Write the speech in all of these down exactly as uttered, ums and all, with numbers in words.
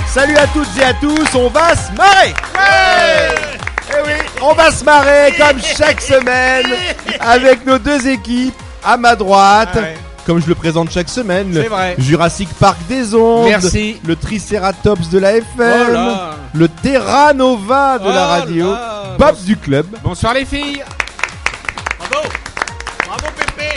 Salut à toutes et à tous, on va se marrer. Ouais. Eh oui, on va se marrer comme chaque semaine avec nos deux équipes à ma droite. Ah ouais. Comme je le présente chaque semaine, le vrai. Jurassic Park des ondes, Merci. Le Triceratops de la F M, oh là. Le Terra Nova de oh la radio, là. Bob bon, du club. Bonsoir les filles. Bravo. Bravo Pépé.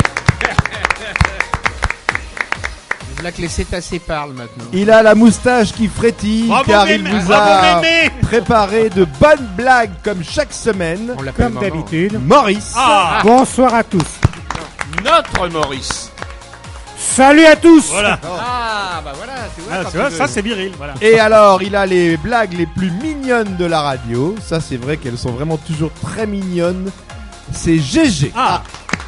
Là que les cétacés parlent maintenant. Il a la moustache qui frétille bravo car mémé. Il vous bravo a mémé. Préparé de bonnes blagues comme chaque semaine. Comme d'habitude. Maurice. Ah. Bonsoir à tous. Notre Maurice. Salut à tous. Voilà. Ah bah voilà, tu vois, ah, tu vois ça c'est viril. Voilà. Et alors il a les blagues les plus mignonnes de la radio. Ça c'est vrai qu'elles sont vraiment toujours très mignonnes. C'est G G. Ah.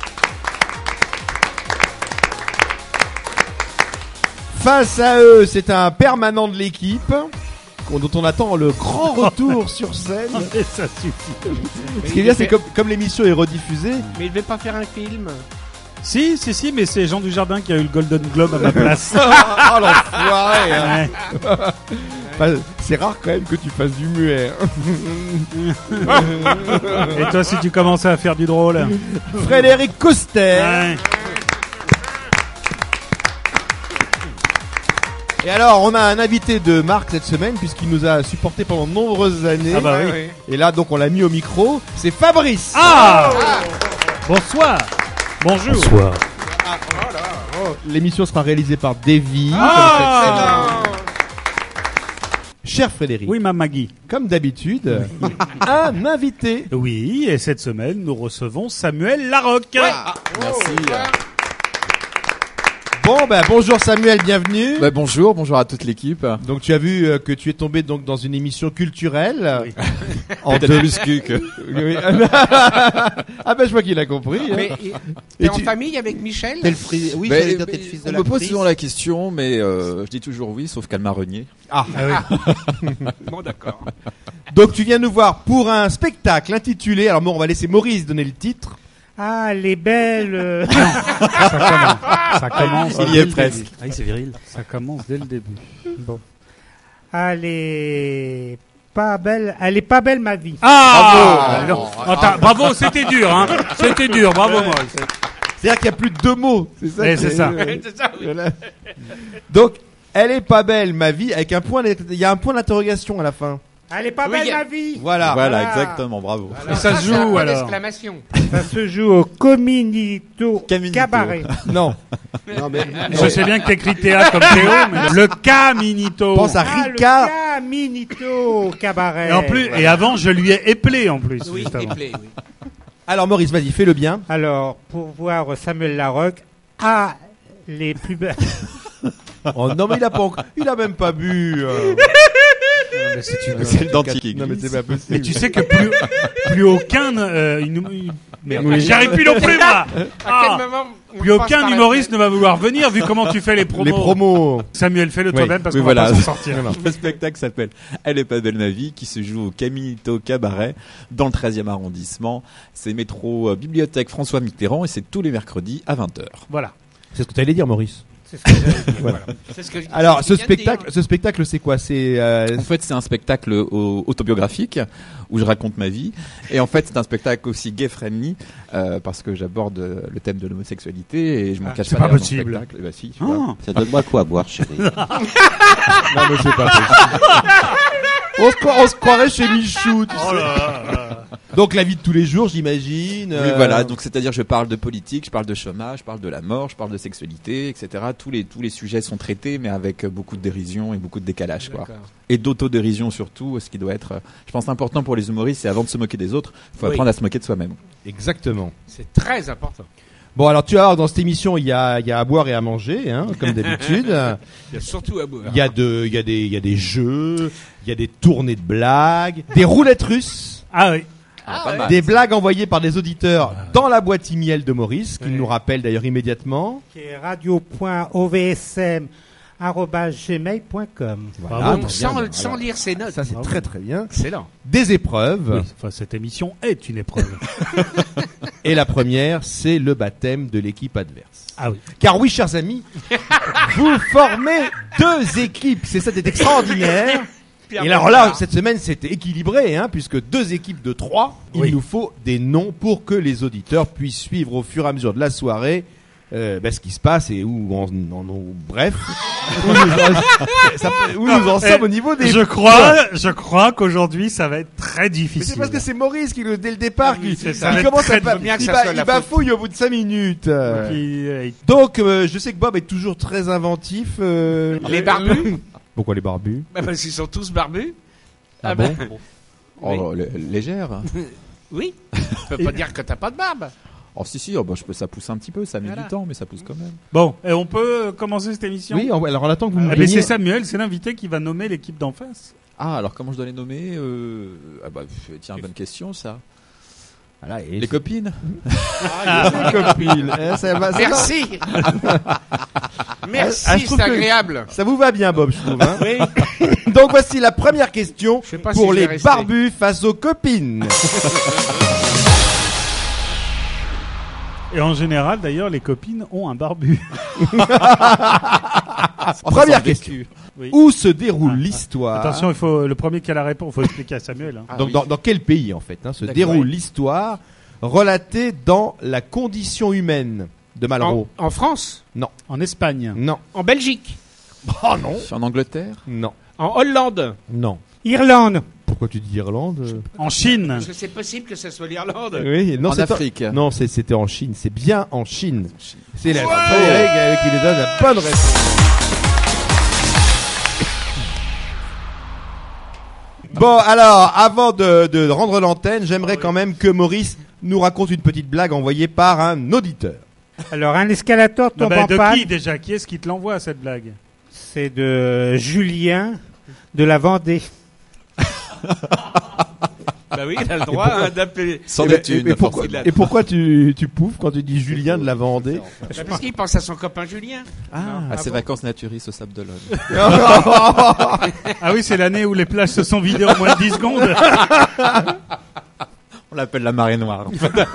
Face à eux, c'est un permanent de l'équipe dont on attend le grand retour sur scène. Mais ça suffit. Ce qui est bien, c'est comme, comme l'émission est rediffusée. Mais il ne veut pas faire un film. Si, si, si, mais c'est Jean Dujardin qui a eu le Golden Globe à ma place. Oh, oh l'enfoiré hein. Ouais. Bah, c'est rare quand même que tu fasses du muet. Et toi, si tu commençais à faire du drôle. Frédéric Coster. Ouais. Et alors, on a un invité de marque cette semaine puisqu'il nous a supporté pendant de nombreuses années. Ah bah oui. Et là, donc, on l'a mis au micro. C'est Fabrice. Ah, ah. Bonsoir. Bonjour. Bonsoir. Ah, voilà. Oh, l'émission sera réalisée par Davy. Ah. Cher Frédéric. Oui, ma Maggie. Comme d'habitude, un invité. Oui, et cette semaine, nous recevons Samuel Larocque. Ouais. Ah. Merci. Oh, Bon, ben, bonjour Samuel, bienvenue. Bah, bonjour, bonjour à toute l'équipe. Donc, tu as vu euh, que tu es tombé donc dans une émission culturelle. Oui. En peut-être plus que. que... Oui. Ah ben, je vois qu'il a compris. Mais hein. t'es en tu... famille avec Michel? T'es le fri... Oui, mais, j'allais dire t'es le fils de on la me pose prise. souvent la question, mais euh, je dis toujours oui, sauf qu'elle m'a renié. Ah, ah oui. Bon, d'accord. Donc, tu viens nous voir pour un spectacle intitulé. Alors, bon, on va laisser Maurice donner le titre. Ah, les belles. Ça commence. Ça commence. Il y est presque. Ah, c'est viril. Ça commence dès le début. Bon. Elle est pas belle. Elle est pas belle ma vie. Ah, bravo. Ah, bravo, c'était dur, hein. C'était dur. Bravo, Maurice. C'est-à-dire qu'il n'y a plus de deux mots. C'est ça. Et c'est ça. C'est ça, oui. Voilà. Donc, elle est pas belle ma vie avec un point. Il y a un point d'interrogation à la fin. Elle est pas Oui, belle a... ma vie. Voilà. Voilà, Voilà. exactement, bravo. Alors, et ça, ça se joue alors. D'exclamation. Ça se joue au Cominito Caminito. Cabaret. Non. Non, mais, Je sais bien que t'écris théâtre comme Théo, mais le Caminito. Pense à Ah, Ricard. le Caminito Cabaret. Et en plus, Voilà. et avant, je lui ai éplé en plus. Oui, juste avant. éplé, oui. Alors, Maurice, vas-y, fais-le bien. Alors, pour voir Samuel Larocque, ah, les plus belles. Oh non, mais il a pas encore... Il a même pas bu. Euh... Mais c'est une- C'est le dentier. Non, mais c'est pas possible. Mais tu sais que plus, plus aucun, euh, une- une- merde, j'y arrive plus non plus, moi. À Ah. quel moment on Plus passe aucun par la humoriste fenêtre ne va vouloir venir vu comment tu fais les promos. Les promos. Samuel, fais-le Oui. toi-même parce Oui, qu'on voilà. va pas s'en sortir. Le spectacle s'appelle Elle est pas belle ma vie, qui se joue au Caminito Cabaret dans le treizième arrondissement. C'est métro euh, bibliothèque François Mitterrand et c'est tous les mercredis à vingt heures. Voilà. C'est ce que tu allais dire, Maurice. C'est ce que j'allais dire. Voilà. C'est ce que je- Alors, c'est ce ce qu'il vient de spectacle, dire. ce spectacle, c'est quoi? C'est euh... En fait, c'est un spectacle au- autobiographique où je raconte ma vie. Et en fait, c'est un spectacle aussi gay-friendly euh, parce que j'aborde euh, le thème de l'homosexualité et je m'en Ah, cache c'est pas pas derrière mon possible. spectacle. Eh ben, si, tu vois. Ah. ça donne-moi quoi à boire, chérie. non, mais c'est pas possible. on, se, cro- on se croirait chez Michou, tu Oh sais. là là là. Donc, la vie de tous les jours, j'imagine. Oui, euh, voilà. Donc, c'est-à-dire, je parle de politique, je parle de chômage, je parle de la mort, je parle de sexualité, et cetera. Tous les tous les sujets sont traités, mais avec beaucoup de dérision et beaucoup de décalage, quoi. D'accord. Et d'autodérision surtout, ce qui doit être, euh, je pense, important pour les humoristes, c'est avant de se moquer des autres, il faut Oui. apprendre à se moquer de soi-même. Exactement. C'est très important. Bon, alors, tu vois, dans cette émission, il y a, il y a à boire et à manger, hein, comme d'habitude. Il y a surtout à boire. Il y a de, il y a des, il y a des jeux, il y a des tournées de blagues, des roulettes russes. Ah oui. Ah, pas ouais. mal. Des blagues envoyées par des auditeurs dans la boîte email de Maurice, qu'il nous rappelle d'ailleurs immédiatement. Qui est radio point o v s m arobase gmail point com. Voilà. Bravo. Bien, sans, bien. sans Alors, lire ses notes. Ça, c'est Bravo. très très bien. Excellent. Des épreuves. Oui, enfin, cette émission est une épreuve. Et la première, c'est le baptême de l'équipe adverse. Ah oui. Car oui, chers amis, vous formez deux équipes. C'est ça, c'est extraordinaire. Et alors là, cette semaine, c'était équilibré, hein, puisque deux équipes de trois. Il Oui. nous faut des noms pour que les auditeurs puissent suivre au fur et à mesure de la soirée euh, ben, ce qui se passe et où, en, en- en- bref, où nous en, ça peut- où nous en sommes au niveau des. Je crois, je crois qu'aujourd'hui, ça va être très Mais difficile. c'est parce que c'est Maurice qui, le- dès le départ, Oui, qui, c'est qui ça. commence à Très ba- bien que il, ça ba- soit il la bafouille au bout de cinq minutes. euh. Puis, euh, Donc, euh, je sais que Bob est toujours très inventif. euh, Les barbus Pourquoi les barbus? Bah, parce qu'ils sont tous barbus. Ah bah, bon Oh, lé- légère. Oui. Tu peux pas dire que t'as pas de barbe. Oh si si, oh, bah, je peux, ça pousse un petit peu, ça met Voilà. du temps, mais ça pousse quand même. bon, et on peut euh, commencer cette émission. Oui, on- alors on attend que vous nous Ah, mais donniez- c'est Samuel, c'est l'invité qui va nommer l'équipe d'en face. Ah alors comment je dois les nommer euh... Ah bah pff, tiens, bonne question ça. Voilà, et Les copines. Ah, les copines. Eh, ça va- ça va- Merci. Merci, Ah, je trouve c'est que- agréable. Ça vous va bien, Bob, je trouve. Hein. Donc voici la première question Je sais pas pour si je vais les rester. barbus face aux copines. Et en général, d'ailleurs, les copines ont un barbu. Première question. Oui. Où se déroule Ah, ah. l'histoire Attention, il faut le premier qui a la réponse. Il faut expliquer à Samuel. Hein. Ah Donc oui. dans, dans quel pays en fait hein, se D'accord, déroule ouais. l'histoire relatée dans La condition humaine de Malraux? En, en France, En Espagne. Non. en Belgique, Oh non. En Angleterre. Non. en Hollande. Non. Irlande. Pourquoi tu dis Irlande euh En Chine. Parce que c'est possible que ce soit l'Irlande. Oui, non, En c'est Afrique. Non, c'est- c'était en Chine. C'est bien en Chine. C'est la Frédéric euh, qui nous donne la bonne réponse. Bon, alors, avant de, de rendre l'antenne, j'aimerais quand même que Maurice nous raconte une petite blague envoyée par un auditeur. Alors, un escalator Non, tombe bah, en de panne. qui déjà? Qui est-ce qui te l'envoie cette blague? C'est de Julien de la Vendée. Bah oui, il a le droit hein, d'appeler. Sans et, ben, des thunes, et- et pourquoi, forcément. et pourquoi tu, tu pouffes quand tu dis Julien de la Vendée? Bah, parce qu'il pense à son copain Julien. Ah, À ses vacances naturistes au Sable d'Olonne. Ah oui, c'est l'année où les plages se sont vidées en moins de dix secondes. On l'appelle la marée noire.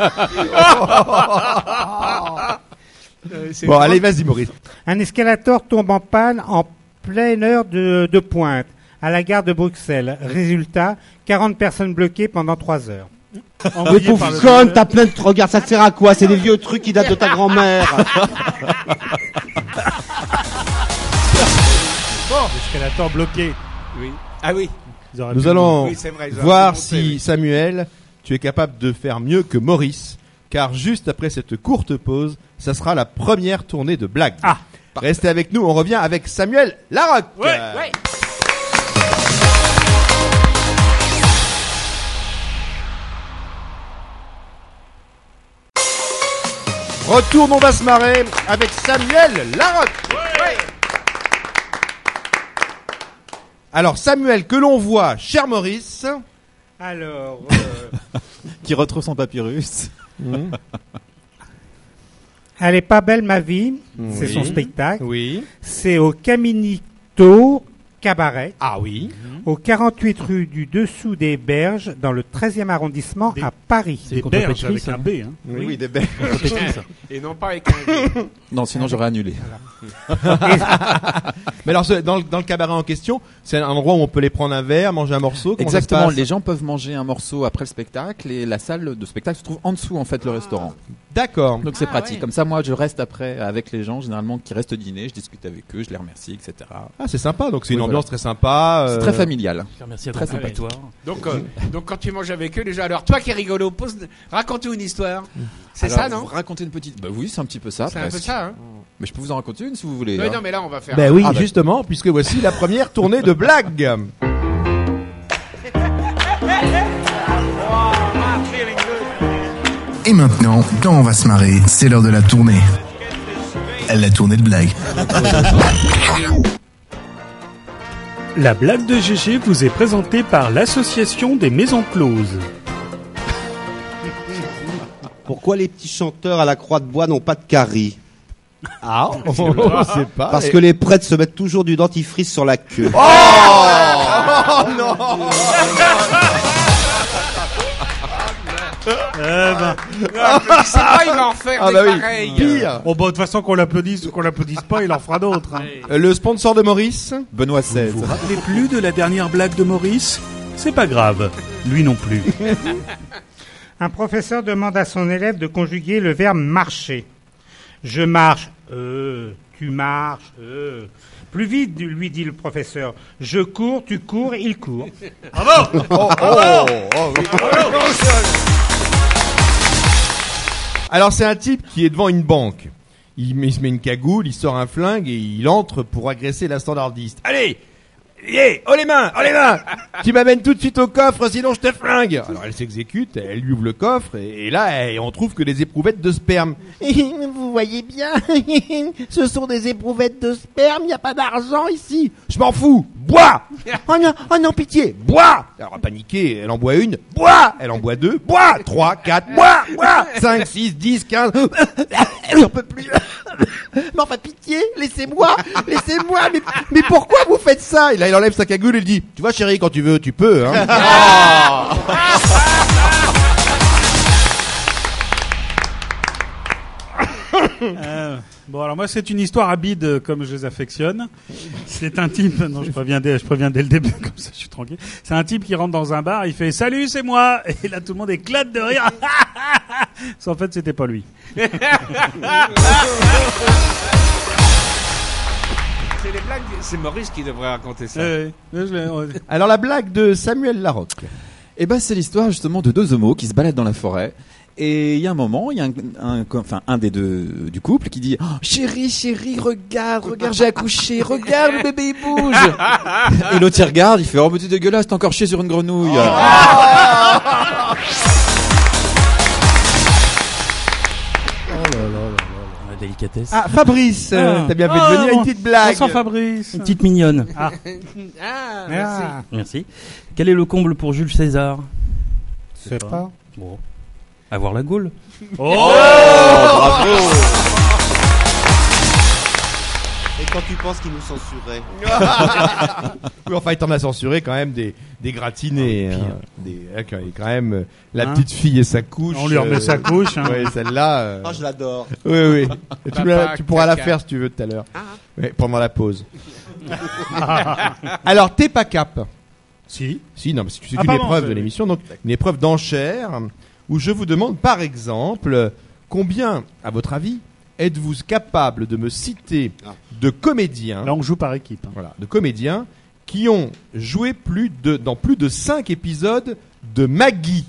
Bon, allez, vas-y, Maurice. Un escalator tombe en panne en pleine heure de, de pointe à la gare de Bruxelles. Résultat, quarante personnes bloquées pendant trois heures. Mais Envoyé pauvre par le- conne, t'as plein de... Regarde, ça sert à quoi? C'est des vieux trucs qui datent de ta grand-mère. Escalator bloqué. Oui. Ah oui. Ils auraient Nous pu- allons Oui, c'est vrai, ils auraient voir pu si monter, oui. Samuel, tu es capable de faire mieux que Maurice, car juste après cette courte pause, ça sera la première tournée de blagues. Ah. Restez avec nous, on revient avec Samuel Larocque. Ouais, Ouais. Retourne, on va se marrer avec Samuel Larocque. Alors Samuel, que l'on voit, cher Maurice. Alors, euh, Qui retrouve son papyrus. elle est pas belle ma vie. C'est Oui. son spectacle. Oui. C'est au Caminito Cabaret, Ah oui. au quarante-huit rue du Dessous des Berges, dans le treizième arrondissement Des- à Paris. Des contre berges Pétris, avec un hein. B. Hein. Oui, oui, des belles. Et non pas avec un V. Non, sinon j'aurais annulé. Mais alors, ce- dans le, dans le cabaret en question, c'est un endroit où on peut les prendre un verre, manger un morceau. Comment ça se Exactement, passe les gens peuvent manger un morceau après le spectacle et la salle de spectacle se trouve en dessous en fait le restaurant. D'accord. Donc c'est Ah, pratique. ouais. Comme ça, moi je reste après avec les gens généralement qui restent dîner, je discute avec eux, je les remercie, et cetera. Ah, c'est sympa. Donc c'est une Oui, ambiance très sympa. C'est euh, très familial. Merci à Très ton répertoire. Donc, euh, donc quand tu manges avec eux, déjà, alors toi qui es rigolo, pose, raconte-nous une histoire. C'est Alors, ça, non vous racontez une petite. Bah oui, c'est un petit peu ça. C'est un peu presque. ça, hein Mais je peux vous en raconter une si vous voulez. Oui, hein. non, mais là, on va faire. Ben oui, Ah, bah. justement, puisque voici la première tournée de blagues. Et maintenant, dans On va se marrer, c'est l'heure de la tournée. La tournée de blagues. La blague de G G vous est présentée par l'association des maisons closes. Pourquoi les petits chanteurs à la croix de bois n'ont pas de carie? Ah, on sait pas. Parce que les prêtres se mettent toujours du dentifrice sur la queue. Oh non. Eh ben, C'est pas, il va en faire Ah des bah oui, pareils. pire. bon, bah, de toute façon, qu'on l'applaudisse ou qu'on l'applaudisse pas, il en fera d'autres. Hein. Euh, Le sponsor de Maurice. Benoît seize. Vous vous rappelez plus de la dernière blague de Maurice? C'est pas grave. Lui non plus. Un professeur demande à son élève de conjuguer le verbe marcher. Je marche. Euh, tu marches. Euh. Plus vite, lui dit le professeur. Je cours, tu cours, il court. Oh, oh, oh, oui. Alors c'est un type qui est devant une banque. Il, met- il se met une cagoule, il sort un flingue et il entre pour agresser la standardiste. Allez, yeah, oh les mains, oh les mains. Tu m'amènes tout de suite au coffre, sinon je te flingue. Alors elle s'exécute, elle lui ouvre le coffre et, et là elle- on trouve que des éprouvettes de sperme. Vous voyez bien, ce sont des éprouvettes de sperme, il n'y a pas d'argent ici. Je m'en fous, bois. Oh non, oh non, pitié, bois. Alors paniquée, elle en boit une, bois. Elle en boit deux, bois. Trois, quatre, bois, bois. Cinq, six, dix, quinze. J'en peux plus. Mais enfin pitié, laissez-moi, laissez-moi. Mais, mais pourquoi vous faites ça? Et là il enlève sa cagoule et il dit, tu vois chérie, quand tu veux, tu peux. Hein. Euh, bon, alors moi, c'est une histoire à bide, euh, comme je les affectionne. C'est un type, non, je préviens dès, je préviens dès le début, comme ça, je suis tranquille. C'est un type qui rentre dans un bar, il fait salut, c'est moi, et là, tout le monde éclate de rire. En fait, c'était pas lui. C'est les blagues. C'est Maurice qui devrait raconter ça. Euh, je l'ai- ouais. Alors la blague de Samuel Larocque. Et ben c'est l'histoire justement de deux homos qui se baladent dans la forêt. Et il y a un moment, il y a un, un, enfin un des deux du couple qui dit oh, chérie, chérie, regarde, regarde, j'ai accouché, regarde le bébé il bouge. Et l'autre il regarde, il fait oh mais t'es dégueulasse, t'as encore chié sur une grenouille. La délicatesse. Ah Fabrice, euh, Ah. t'as bien fait Ah, de venir, bon. une petite blague. Bonsoir Fabrice. Une petite mignonne. Ah, merci. Ah, Merci. Quel est le comble pour Jules César? c'est pas. Bon. Avoir la Gaule. Oh, Et quand tu penses qu'ils nous censuraient? Oui, enfin il t'en a censuré quand même des, des gratinés. hein. Des, hein, quand quand même euh, la Hein petite fille et sa couche. on lui remet euh, sa couche. Hein. Ouais, celle-là. euh, Ah, je l'adore. Oui, oui. Et tu, Papa, me la- tu pourras la caca. faire si tu veux tout à l'heure. Ouais, pendant la pause. Alors, t'es pas cap. Si. Si, non, parce que c'est Ah, une pardon, épreuve je- de l'émission, donc une épreuve d'enchère où je vous demande, par exemple, combien, à votre avis, êtes-vous capable de me citer Ah. de comédiens, Là, on joue par équipe. Hein. voilà, de comédiens qui ont joué plus de dans plus de cinq épisodes de Maggie.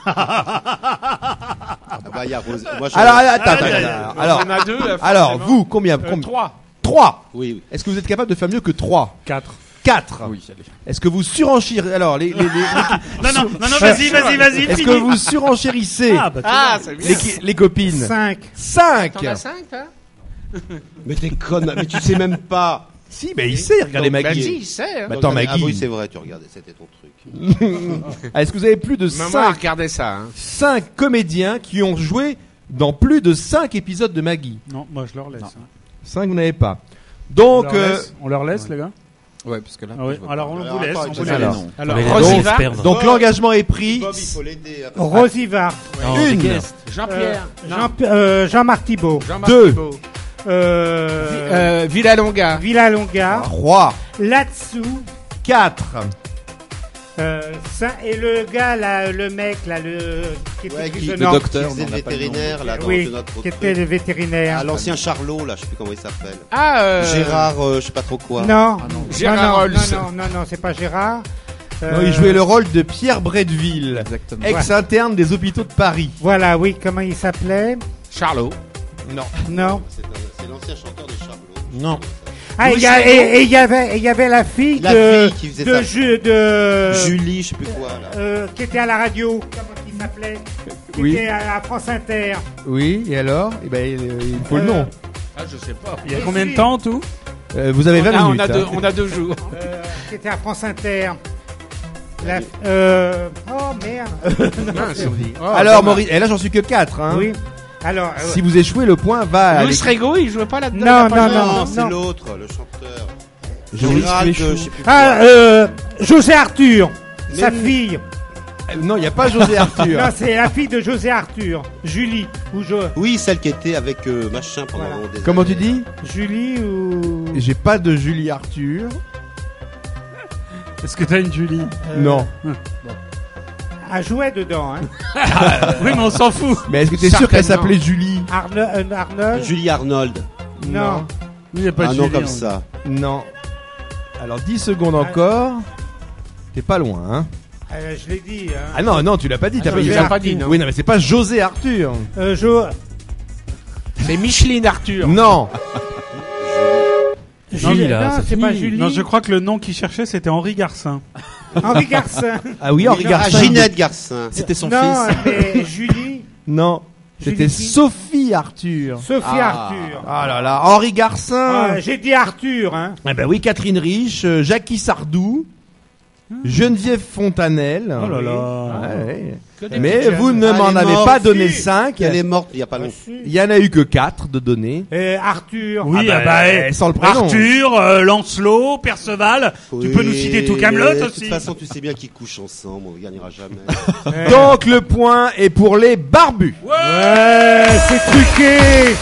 Ah bah, il y a Rose. Moi, je... Alors, attends, attends, attends, alors, On en a deux. là, alors, forcément. vous, combien, Euh, combien Trois. Trois. Oui, oui. Est-ce que vous êtes capable de faire mieux que trois? Quatre. Quatre. Oui, allez. Est-ce que vous surenchirez alors les, les, les- les- Non, non, non, non, vas-y, vas-y, vas-y. est-ce finis. que vous surenchérissez Ah, bah, tu Ah, vois. c'est bien. les, qui- les copines? Cinq. Cinq. T'en as cinq, toi? Mais t'es conne, mais tu sais même pas. Si, mais il sait regarder Bah, Maggie. si, il sait. Hein. Bah, attends, Ah Maggie. oui, c'est vrai, tu regardais, c'était ton truc. Ah, est-ce que vous avez plus de Maman a cinq, regardé ça. Hein. cinq comédiens qui ont joué dans plus de cinq épisodes de Maggie? Non, moi, je leur laisse. hein. Cinq, vous n'avez pas. On Donc, leur euh, laisse, on leur laisse, les gars. Ouais, parce que là. Ah ouais. je vois Alors, pas. on Alors, vous laisse. attends, On je vous sais laisse. alors, non. Alors, Mais les Rosy dons va. se perdent. donc l'engagement est pris. Bob, il faut l'aider. à- Rosiva. Non, Une. des guests. Jean-Pierre. Euh, Jean, euh, Jean-Marc Thibault. Jean-Marc Deux. Thibault. Euh, Euh, Villalonga. Villalonga. Trois, Là-dessous. quatre, Euh, ça, et le gars, là, le mec, là, le, qui était Ouais, qui- prisonnier. Le Non, docteur, qui faisait on le n'a pas le nom. vétérinaire, là, dans Oui, de notre qui truc. était le vétérinaire. Ah, l'ancien Charlot, là, je sais plus comment il s'appelle. Ah, euh... Gérard, euh, je sais pas trop quoi. Non, Gérard non, non, Rolls. non, non, non, non, c'est pas Gérard. Euh, non, il jouait le rôle de Pierre Bretteville, Exactement. ex-interne des hôpitaux de Paris. Voilà, oui, comment il s'appelait? Charlot. Non. Non. C'est un- c'est l'ancien chanteur de Charlot. Non. Ah, il y a, et et il y avait, et il y avait la fille La de, fille qui faisait de, ça. Ju- de, Julie, je sais plus quoi, là. euh, qui était à la radio. Comment il s'appelait? Qui Oui. était à la France Inter. Oui, et alors? Eh ben, il, il faut le Euh, nom. Ah, je sais pas. Il y a combien de temps, tout? Euh, vous avez vingt Ah, on minutes. a deux, hein. on a deux jours. Euh, qui était à France Inter. La, euh, oh merde. Mince. Oh, Alors, dommage. Maurice, et là j'en suis que quatre. Hein. Oui. Alors, euh, Si vous échouez, le point va à Louis l'équipe. Rego, il jouait pas là-dedans. Non, il a pas non, joué. non. Non, c'est l'autre, le chanteur. Joris Gérald, Péchou. je sais plus ah, quoi. euh, José Arthur, Mais sa non. fille. Euh, Non, il n'y a pas José Arthur. Non, c'est la fille de José Arthur, Julie ou jo... Oui, celle qui était avec euh, machin pendant Voilà. des Comment tu années. dis? Julie ou J'ai pas de Julie Arthur. Est-ce que t'as une Julie? euh, Non. a joué dedans, hein. Oui, mais on s'en fout. Mais est-ce que t'es sûr qu'elle Certainement. s'appelait Julie? Arno- euh, Arnold. Julie Arnold. Non. Il n'y a pas Un de nom Julie, comme on- ça. Non. Alors dix secondes encore. T'es pas loin, hein? Euh, je l'ai dit. Hein. Ah non, non, tu l'as pas dit. T'as non, pas il dit. l'a pas dit, non. Oui, non, mais c'est pas José Arthur. Euh, Jo... C'est Micheline Arthur. Non. Julie- là, non, c'est c'est pas fini. Julie. Non, je crois que le nom qu'il cherchait, c'était Henri Garcin. Henri Garcin. Ah oui, Henri Non, Garcin. Ah, Ginette Garcin. C'était son non, fils. mais Julie. Non. C'était Julie qui Sophie Arthur. Sophie Ah. Arthur. Ah là là, Henri Garcin. Ah, j'ai dit Arthur, hein. Ah ben oui, Catherine Riche, euh, Jackie Sardou, Geneviève Fontanelle. Oh là Ouais, là. ouais. Que des Mais petites vous jeunes. ne Ah, m'en elle est avez morte. pas donné Si. cinq. Elle est morte il y a pas longtemps. Il y en a eu que quatre de données. Et Arthur. Oui, Ah ah bah, bah, euh, eh, sans le prénom. Arthur, euh, Lancelot, Perceval. Tu peux nous citer tout Camelot De aussi. toute façon, tu sais bien qu'ils couchent ensemble, on ne gagnera jamais. Euh, Donc le point est pour les barbus. Ouais, c'est truqué.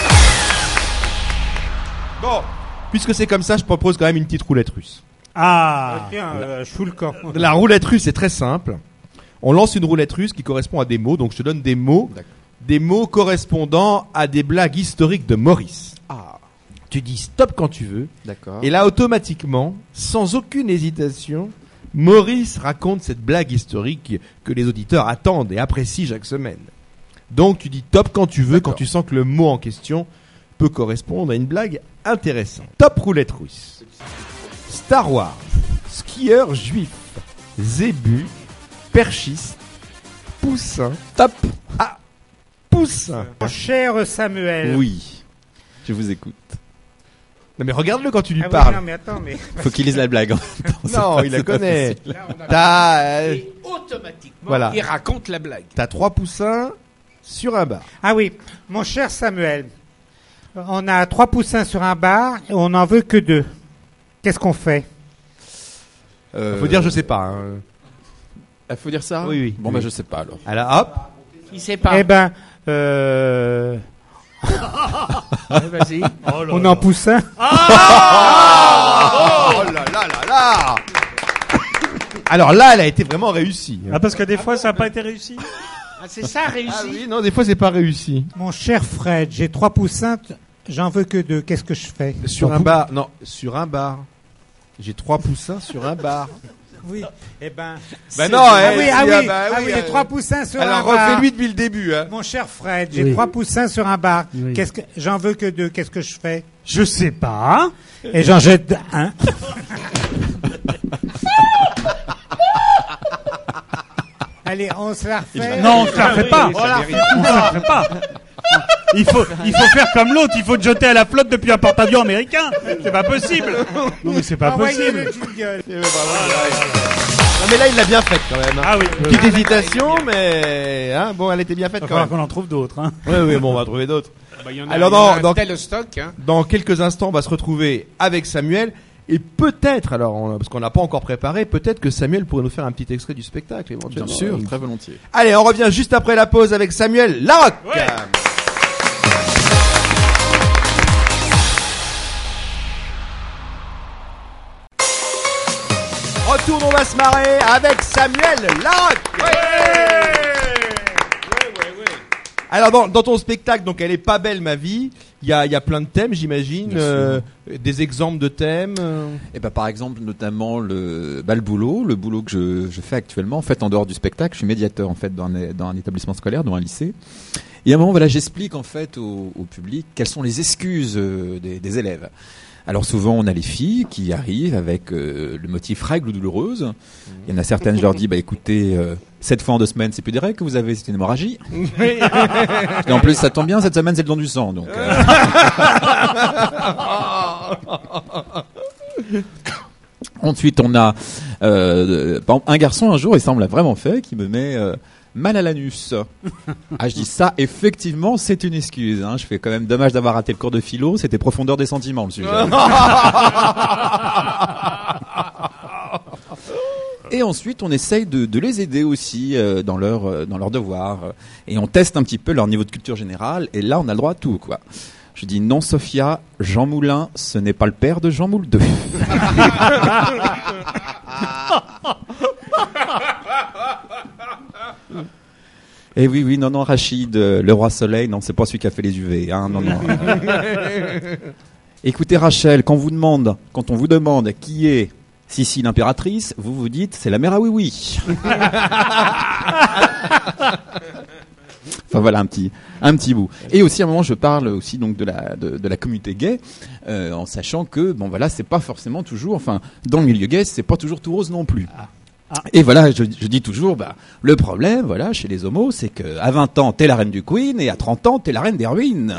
Bon, puisque c'est comme ça, je propose quand même une petite roulette russe. Ah. Tiens, euh, je fous le camp. La roulette russe est très simple. On lance une roulette russe qui correspond à des mots. Donc je te donne des mots, D'accord. des mots correspondant à des blagues historiques de Maurice. Ah, Tu dis stop quand tu veux. d'accord. Et là, automatiquement, sans aucune hésitation, Maurice raconte cette blague historique que les auditeurs attendent et apprécient chaque semaine. Donc tu dis top quand tu veux, D'accord. quand tu sens que le mot en question peut correspondre à une blague intéressante. Top roulette russe. Star Wars, skieur juif, zébu, perchiste, poussin. Top. Ah, poussin. Mon cher Samuel. Oui. Je vous écoute. Non mais regarde-le quand tu lui Ah oui, parles. non, mais attends, mais. Faut qu'il lise la blague. en même temps, c'est Non, pas- il la c'est pas connaît. facile. Là, on a- T'as, euh, Et automatiquement, Voilà. il raconte la blague. t'as trois poussins sur un bar. Ah oui, mon cher Samuel. On a trois poussins sur un bar et on n'en veut que deux. Qu'est-ce qu'on fait? Euh, Faut dire je sais pas. Hein. ah, faut dire ça. Oui, oui. Bon Oui. bah je sais pas alors. Alors hop. Il sait pas. Eh ben, euh, Ouais, vas-y. on en pousse un. Oh là là là là. Alors là, elle a été vraiment réussie. Ah, parce que des fois, ça n'a pas été réussi. Ah, c'est ça, réussi. Ah oui, non, des fois c'est pas réussi. Mon cher Fred, j'ai trois poussins, t- j'en veux que deux. Qu'est-ce que je fais? Sur Ton un pou- bar, non, sur un bar. J'ai trois poussins sur un bar. Oui. Eh ben. Bah c'est- non, ah eh, oui, si, ah oui, ah bah ah oui, oui, euh, j'ai trois poussins sur Alors un bar. refais-lui depuis le début. Hein. Mon cher Fred, j'ai Oui. trois poussins sur un bar. Oui. Qu'est-ce que j'en veux que deux? Qu'est-ce que je fais? Je sais pas. Et j'en jette un. Allez, on se la refait. Non, on se la refait pas. oui, ça mérite. On se la refait pas. Il faut, il faut faire comme l'autre. Il faut te jeter à la flotte depuis un porte-avions américain. C'est pas possible. Non, mais c'est pas Envoyez possible. le jingle. Non mais là il l'a bien faite quand même. Hein. Ah oui. Petite hésitation, mais hein, bon, elle était bien Il faite va quand falloir même. qu'on en trouve d'autres. Hein. Oui, oui, bon, on va trouver d'autres. Bah, il y en a, Alors, il y en a dans- un dans- tel stock. Hein. Dans quelques instants, on va se retrouver avec Samuel. Et peut-être, alors, on- parce qu'on n'a pas encore préparé, peut-être que Samuel pourrait nous faire un petit extrait du spectacle, Bien éventuellement. sûr, très volontiers. Allez, on revient juste après la pause avec Samuel Larocque. Retourne, on va se marrer avec Samuel Larocque. Alors dans, dans ton spectacle, donc elle est pas belle ma vie. Il y a, il y a plein de thèmes, j'imagine, Bien sûr. euh, des exemples de thèmes. euh. Et ben par exemple notamment le bah, le boulot, le boulot que je, je fais actuellement en fait en dehors du spectacle, je suis médiateur en fait dans un, dans un établissement scolaire, dans un lycée. Et à un moment voilà, j'explique en fait au, au public quelles sont les excuses euh, des, des élèves. Alors souvent on a les filles qui arrivent avec euh, le motif règle ou douloureuse. Il y en a certaines, je leur dis bah écoutez, euh, sept fois en deux semaines c'est plus des règles que vous avez, c'est une hémorragie. Et en plus ça tombe bien, cette semaine c'est le don du sang donc. euh, Ensuite, on a euh, par exemple, un garçon un jour, il semble l'a vraiment fait, qui me met euh, mal à l'anus. Ah, je dis ça, effectivement, c'est une excuse. Hein. Je fais quand même dommage d'avoir raté le cours de philo. C'était profondeur des sentiments, le sujet. Et ensuite, on essaye de, de les aider aussi euh, dans leur euh, dans leurs devoirs. Et on teste un petit peu leur niveau de culture générale. Et là, on a le droit à tout, quoi. Je dis non, Sophia, Jean Moulin, ce n'est pas le père de Jean Moule deux. Et oui, oui, non, non, Rachid, euh, le roi soleil, non, c'est pas celui qui a fait les U V, hein, non, non. Écoutez, Rachel, quand on vous demande, quand on vous demande qui est Sissi l'impératrice, vous vous dites, c'est la mère à oui oui. Enfin voilà un petit un petit bout. Et aussi à un moment je parle aussi donc de la de, de la communauté gay euh, en sachant que bon voilà c'est pas forcément toujours enfin dans le milieu gay c'est pas toujours tout rose non plus. Ah. Ah. Et voilà je, je dis toujours bah le problème voilà chez les homos c'est que à vingt ans t'es la reine du Queen et à trente ans t'es la reine des ruines.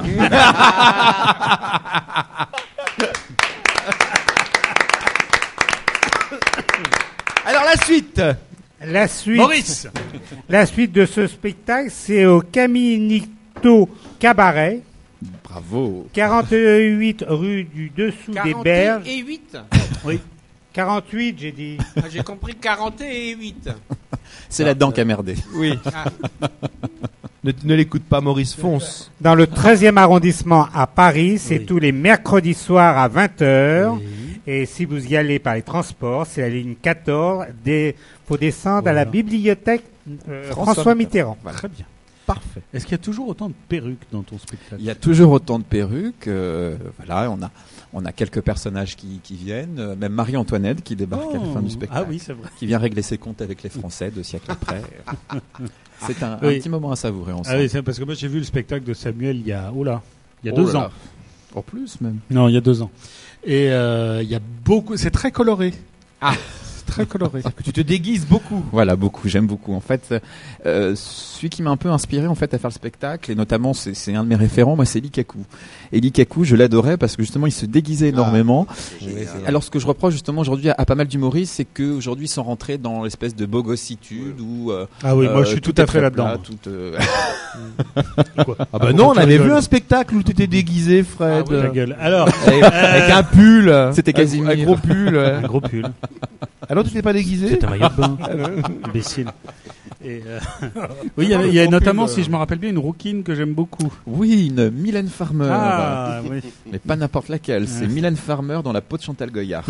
Alors la suite. La suite, Maurice. La suite de ce spectacle, c'est au Caminito Cabaret. Bravo. quarante-huit rue du Dessous des Berges. quarante et huit. Oui. quarante-huit, j'ai dit. Ah, j'ai compris quarante et huit. C'est là-dedans qu'a merdé. Oui. Ah. Ne, ne l'écoute pas, Maurice, fonce. Dans le treizième arrondissement à Paris, c'est oui. tous les mercredis soirs à vingt heures. Oui. Et si vous y allez par les transports, c'est la ligne quatorze. Il faut descendre voilà. à la bibliothèque euh, François, François Mitterrand. Voilà. Très bien. Parfait. Est-ce qu'il y a toujours autant de perruques dans ton spectacle ? Il y a toujours autant de perruques. Euh, voilà, on a, on a quelques personnages qui, qui viennent. Euh, même Marie-Antoinette qui débarque oh. à la fin du spectacle. Ah oui, c'est vrai. Qui vient régler ses comptes avec les Français deux siècles après. C'est un, oui. un petit moment à savourer ensemble. Ah oui, c'est parce que moi j'ai vu le spectacle de Samuel il y a, oh là, il y a oh deux là ans. Là. En plus même. Non, il y a deux ans. Et euh, il y a beaucoup, c'est très coloré. Ah, c'est très coloré. Que tu te déguises beaucoup. Voilà, beaucoup. J'aime beaucoup. En fait, euh, celui qui m'a un peu inspiré en fait à faire le spectacle, et notamment c'est, c'est un de mes référents, moi c'est Likaku. Et Likaku, je l'adorais parce que justement il se déguisait énormément. Ah, et, alors ce que je reproche justement aujourd'hui à, à pas mal d'humoristes, c'est que aujourd'hui ils sont rentrés dans l'espèce de bogossitude oui. où. Euh, ah oui, moi euh, je suis tout, tout à fait là-dedans. Plat, tout, euh... ah bah non, on avait vu un spectacle où t'étais déguisé, Fred. Ah oui, la gueule. Alors avec, avec un pull. C'était Casimir. Un gros pull. Un gros pull. Alors tu t'es pas déguisé ? C'est un maillot de bain. Imbécile. Et euh... oui, il y a, il y a notamment, si je me rappelle bien, une rouquine que j'aime beaucoup. Oui, une Mylène Farmer. Ah, oui. Mais pas n'importe laquelle. C'est Mylène Farmer dans la peau de Chantal Goyard.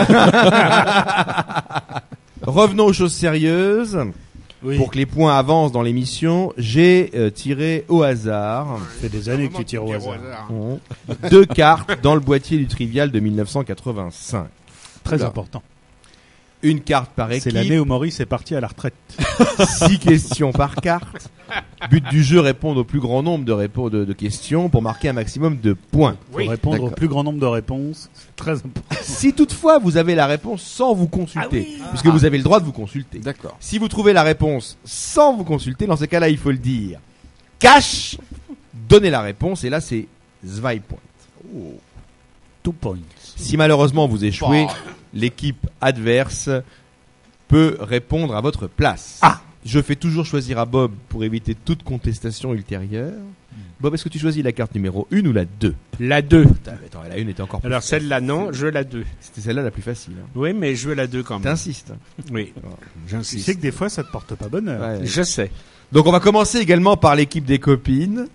Revenons aux choses sérieuses. Oui. Pour que les points avancent dans l'émission, j'ai euh, tiré au hasard. Ça fait des années que tu tires au hasard. hasard. Deux cartes dans le boîtier du Trivial de mille neuf cent quatre-vingt-cinq. Très Là. important. Une carte par équipe. C'est l'année où Maurice est parti à la retraite. Six questions par carte. But du jeu, répondre au plus grand nombre de, répo- de, de questions pour marquer un maximum de points. Oui. Pour répondre D'accord. au plus grand nombre de réponses, c'est très important. Si toutefois vous avez la réponse sans vous consulter, ah oui. puisque ah. vous avez le droit de vous consulter. D'accord. Si vous trouvez la réponse sans vous consulter, dans ces cas-là, il faut le dire. Cash, donnez la réponse, et là c'est zwei points. Oh. Two points. Si malheureusement vous échouez, bah. l'équipe adverse peut répondre à votre place. Ah. Je fais toujours choisir à Bob pour éviter toute contestation ultérieure. Mm. Bob, est-ce que tu choisis la carte numéro un ou la deux ? La deux. Attends, la une était encore plus Alors facile. celle-là, non, je veux la deux. C'était celle-là la plus facile. Hein. Oui, mais je veux la deux quand même. T'insistes. Oui, j'insiste. Tu sais que des fois, ça te porte pas bonheur. Ouais. Je sais. Donc on va commencer également par l'équipe des copines.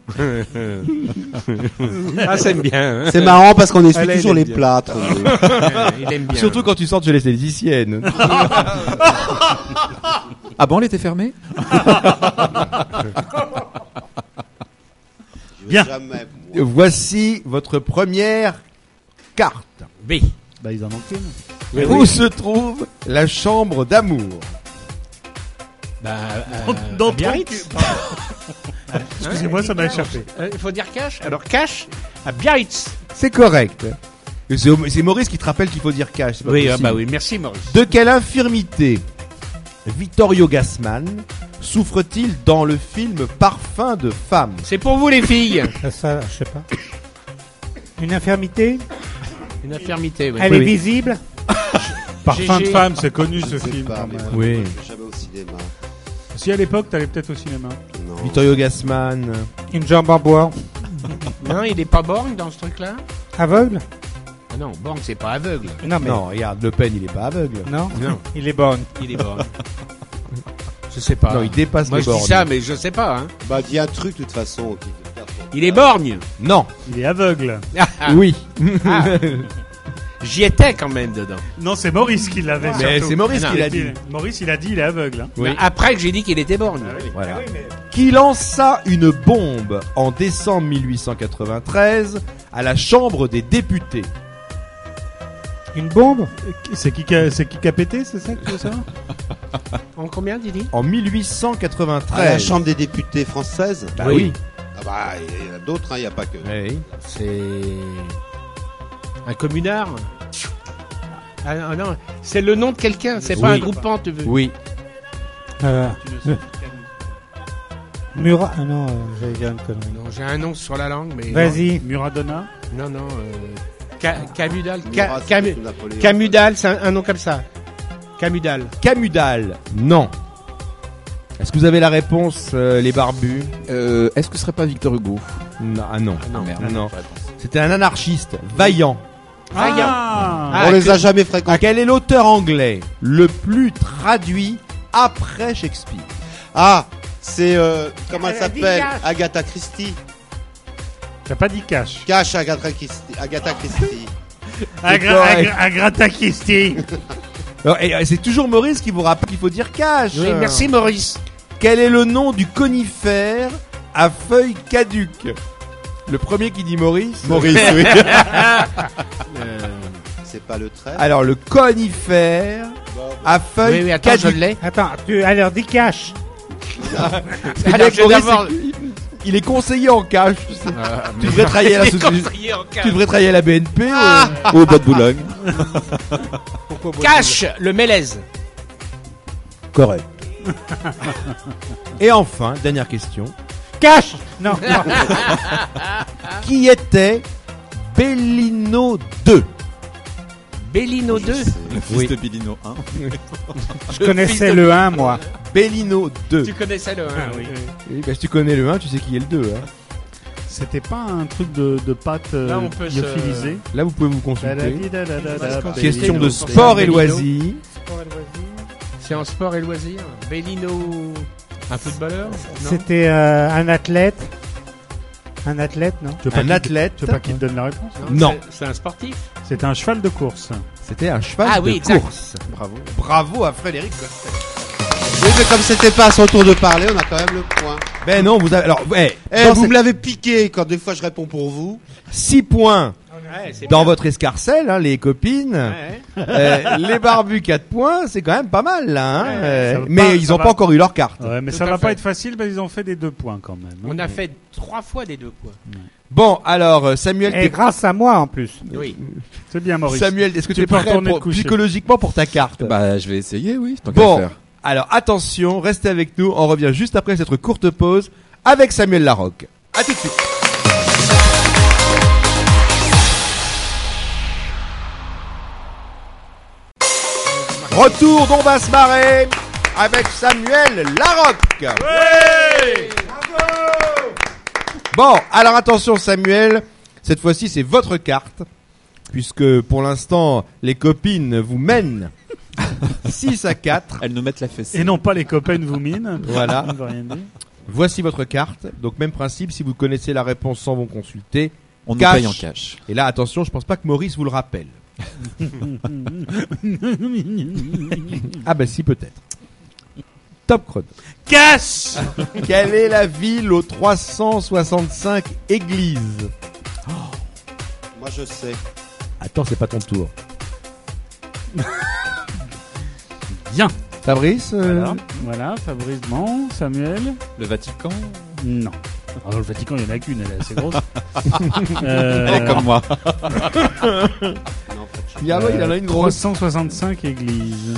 Ah, c'est bien. Hein. C'est marrant parce qu'on essuie Allez, toujours les bien. plâtres. Il aime bien. Surtout quand tu sors de chez l'esthéticienne. Ah bon, elle était fermée ? Bien. Jamais, Voici votre première carte. B. Bah, ils en ont qu'une. Oui, Où oui. se trouve la chambre d'amour ? Bah, euh, dans à Biarritz. Excusez-moi, ça m'a échappé. Il faut dire cash. Alors cash à Biarritz. C'est correct. C'est, c'est Maurice qui te rappelle qu'il faut dire cash. C'est pas Oui, ah possible. bah oui, merci Maurice. De quelle infirmité Vittorio Gassman souffre-t-il dans le film Parfum de femme ? C'est pour vous les filles. Ça, ça, je sais pas. Une infirmité ? Une infirmité, oui. Elle oui, est oui. visible ? Parfum G G. de femme, c'est connu ce je sais film. pas, quand mais même. Oui. jamais au cinéma. Si à l'époque, t'allais peut-être au cinéma. Non. Vittorio Gassman. Une jambe en bois. Non, il est pas borgne dans ce truc-là. Aveugle? Ah non, borgne, c'est pas aveugle. Non, mais. Non, regarde, Le Pen, il est pas aveugle. Non, Non. il est borgne. Il est borgne. Je sais pas. Non, il dépasse Moi, les je dis bornes. ça, mais je sais pas. Hein. Bah, dis un truc de toute façon. Qui te perd ton- Il est borgne. Non. Il est aveugle. Ah, Oui. ah. J'y étais quand même dedans. Non, c'est Maurice qui l'avait. Mais surtout. c'est Maurice Non, qui l'a Et dit. puis, Maurice, il a dit, il est aveugle. Hein. Oui. Après que j'ai dit qu'il était borgne. Voilà. Qui lança une bombe en décembre mille huit cent quatre-vingt-treize à la Chambre des députés. Une bombe? C'est qui, qui a- c'est qui qui a pété, c'est ça que tu veux savoir? En combien, Didi? En mille huit cent À la quatre-vingt-treize. Chambre des députés française. Bah oui. Ah bah, il y en a d'autres, il n'y a pas que. Oui. C'est un communard. Ah non, non, c'est le nom de quelqu'un, c'est pas Oui. un groupement, tu veux. Oui. Euh, Murat. Ah non, euh, j'allais dire une connerie. Non, j'ai un nom sur la langue, mais. Vas-y. Muradona. Non, non. euh, Ca- Camudal. Murat, Ca- c'est Camu- sous Napoléon. Camudal, c'est un, un nom comme ça. Camudal. Camudal. Non. Est-ce que vous avez la réponse, euh, les barbus? Euh, Est-ce que ce serait pas Victor Hugo? Non. Ah non. Ah merde. Non. C'était un anarchiste vaillant. Vaillant. Ah, Ah, On les que- a jamais fréquentés. Quel est l'auteur anglais le plus traduit après Shakespeare? Ah, c'est euh, comment elle Elle a dit s'appelle? Cash. Agatha Christie. T'as pas dit cash. Cash Agatha Christie. Agatha Christie. Agra- correct. agra- Agatha Christie. Alors, et, euh, c'est toujours Maurice qui vous rappelle qu'il faut dire cash. Oui, merci Maurice. Quel est le nom du conifère à feuilles caduques? Le premier qui dit Maurice. Maurice, oui. C'est pas le trait. Alors le conifère à feuilles Oui, oui, attends, je caduques. l'ai. Attends, tu, alors dis cash. C'est Alors, bien que je vais Maurice, d'abord- il- il est conseiller en cash. tu sais. Ah, Tu devrais travailler à la mais société. conseiller en cash. Tu devrais travailler à la B N P. Ah. euh. Au bois de Boulogne. Cache le mélèze. Correct. Et enfin, dernière question. Cash. Non, non. Qui était Bellino deux? Bellino deux. Le fils Oui. de Bellino un. Je connaissais le un, moi. Bellino deux. Tu connaissais le un, oui. Oui, bah, si tu connais le un, tu sais qui est le deux. Hein. C'était pas un truc de, de pâte euh, Là, on peut se- lyophilisée. Là, vous pouvez vous consulter. Da-da-di-da-da-da-da. Question de Bellino. sport et Bellino. loisirs. C'est en sport et loisirs. Bellino, un footballeur. Non. C'était euh, un athlète. Un athlète, non? Tu veux pas Un qu'il- athlète. Tu veux pas qu'il te donne la réponse? Non. c'est- C'est un sportif. C'était un cheval de course. C'était un cheval Ah de oui, exact. course. Bravo. Bravo à Frédéric Costel. Oui, mais comme c'était pas à son tour de parler, on a quand même le point. Ben non, vous avez. Alors, ouais, Eh, dans vous cette- me l'avez piqué quand des fois je réponds pour vous. six points Ouais, c'est dans bien. votre escarcelle, hein, les copines. Ouais. Euh, les barbus quatre points, c'est quand même pas mal là. Hein. Ouais, Euh, ça va mais pas- ils ça ont va. pas encore eu leur carte. Ouais, mais Tout ça à va pas fait. être facile parce qu'ils ont fait des deux points quand même. hein. On a fait trois fois des deux points. Bon, alors euh, Samuel, Et t'es- grâce à moi, en plus. Oui. C'est bien, Maurice. Samuel, est-ce que tu Tu es peux prêt retourner pour- te coucher. psychologiquement pour ta carte? Bah, je vais essayer, oui. Tant qu'à Bon, le faire. alors attention, restez avec nous. On revient juste après cette courte pause avec Samuel Larocque. À tout de suite. Retour d'On va se marrer avec Samuel Larocque. Bon, alors attention Samuel, cette fois-ci c'est votre carte, puisque pour l'instant les copines vous mènent six à quatre. Elles nous mettent la fesse. Et non pas les copains vous mine. Voilà. On veut rien dire. Voici votre carte. Donc même principe, si vous connaissez la réponse sans vous consulter. On nous Cash. paye en cash. Et là, attention, je pense pas que Maurice vous le rappelle. Ah bah si, peut-être. Top chrono. Casse. Quelle est la ville aux trois cent soixante-cinq églises? Moi je sais. Attends, c'est pas ton tour. Bien. Fabrice euh, Voilà. Voilà. Fabrice Bon, Samuel. Le Vatican. Non. Alors, le Vatican, il y en a qu'une, elle est assez grosse. euh, Elle est comme moi. Non, en fait, je- il y en a, il y en a une trois grosse. cent soixante-cinq églises.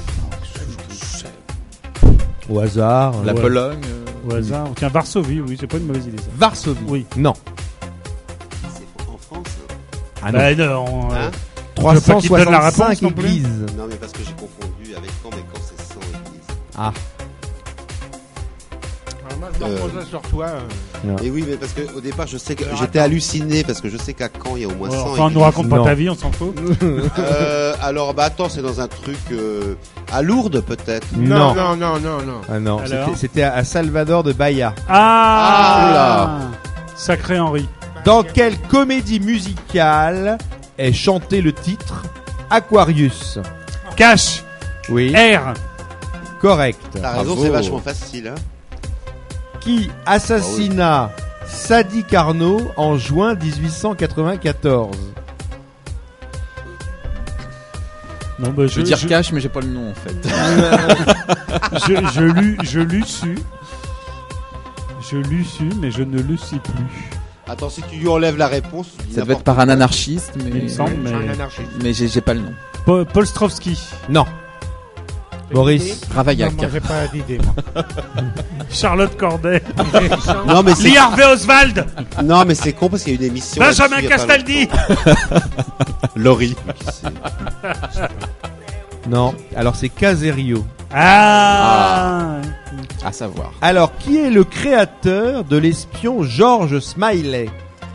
Au hasard. La Ouais. Pologne. euh, Au hasard. Tiens, Varsovie, oui, c'est pas une mauvaise idée ça. Varsovie. Oui. Non. c'est en France. hein. Ah non. Bah, non, euh, Hein trois je veux pas cent qu'il te donne la soixante-cinq réponse non plus. églises. Non, mais parce que j'ai confondu avec quand, mais quand c'est cent églises. Ah. Moi, je me Euh, repose là sur toi. euh. Et oui, mais parce que au départ, je sais que Alors, j'étais attends. halluciné parce que je sais qu'à Caen, il y a au moins Ouais, cent. enfin, on nous raconte pas ta vie, on s'en fout. Euh, alors, bah attends, c'est dans un truc euh, à Lourdes peut-être. Non. Non, non, non, non. Ah non, Alors c'était- c'était à Salvador de Bahia. Ah, Sacré Henri. Dans quelle comédie musicale est chanté le titre Aquarius? Cash. Oui. R. Correct. T'as raison, Bravo. c'est vachement facile. Hein. Qui assassina Sadi Carnot en juin dix-huit cent quatre-vingt-quatorze? Non, bah, Je veux dire cash, mais j'ai pas le nom en fait. je, je l'eus, je l'eus su. Je l'eus su, mais je ne le sais plus. Attends, si tu lui enlèves la réponse, tu dis Ça devait être n'importe par un quoi. anarchiste, mais Il me semble, mais. C'est un anarchiste. mais j'ai j'ai pas le nom. Paul, Paul Strovski. Non. Maurice. Ravaillac. Non, moi, j'ai pas d'idée, moi. Charlotte Corday. Non, mais c'est Lee Harvey Oswald. non, mais c'est con parce qu'il y a une émission. Benjamin là-dessus il y a pas Castaldi. longtemps. Laurie. Non. Alors c'est Caserio. Ah. À savoir. Alors qui est le créateur de l'espion George Smiley?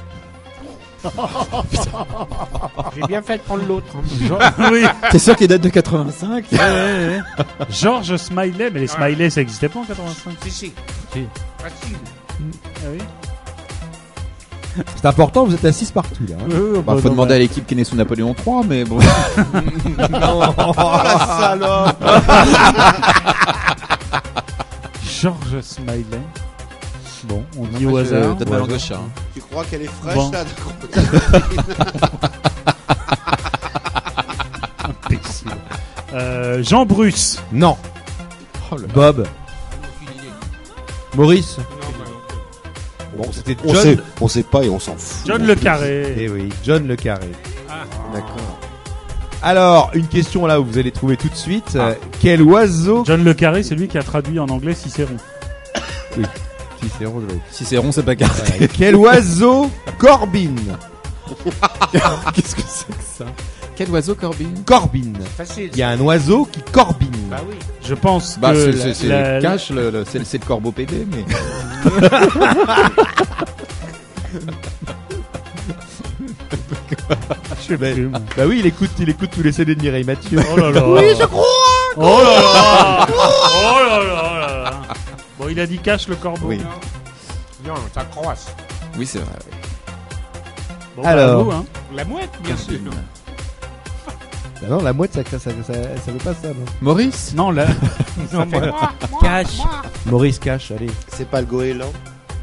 J'ai bien fait de prendre l'autre. Oui. T'es sûr qu'il date de quatre-vingt-cinq? Ouais, ouais, ouais. Georges Smiley, mais les Smiley, ça existait pas en quatre-vingt-cinq. Si, si. Si. Facile. Ah oui. C'est important, vous êtes à six partout là. hein. Bah, faut demander à l'équipe qui est née sous Napoléon trois, mais bon. Oh la salope. Georges Smiley. Bon, on dit Moi, au je hasard. donne ma langue au chat, hein. Tu crois qu'elle est fraîche Bon. là Imbécile. Euh, Jean Bruce. Non. Oh là là. Bob. Maurice. Bon, c'était on John. sait, on sait pas et on s'en fout. John Le Carré. Eh oui, John Le Carré. D'accord. Alors, une question là où vous allez trouver tout de suite. Euh, quel oiseau John Le Carré, c'est lui qui a traduit en anglais Cicéron. Cicéron, je vais- Si c'est rond, c'est pas carré. Voilà. Quel oiseau Corbine? Qu'est-ce que c'est que ça? Quel oiseau, Corbin? Corbine. Facile. Il y a un oiseau qui corbine. Bah oui. Je pense Bah, que c'est la- c'est- c'est la- cash, le, le- c'est c'est le corbeau P D, mais. Je sais Bah, plus, moi. bah oui, il écoute, il écoute tous les C D de Mireille Mathieu. Oh là là. Oui, je crois. Oh là là. Oh là là, oh là là. Bon, il a dit cash le corbeau. Oui. Non, ça croisse. Oui, c'est vrai. Bon, Alors. bah, à vous, hein. La mouette, bien sûr. Bah non, la mouette, ça, ça, ça, ça, ça veut pas ça, non. Maurice? Non, là. Non, moi, moi, Cash. moi. Maurice Cash, allez. C'est pas le goéland.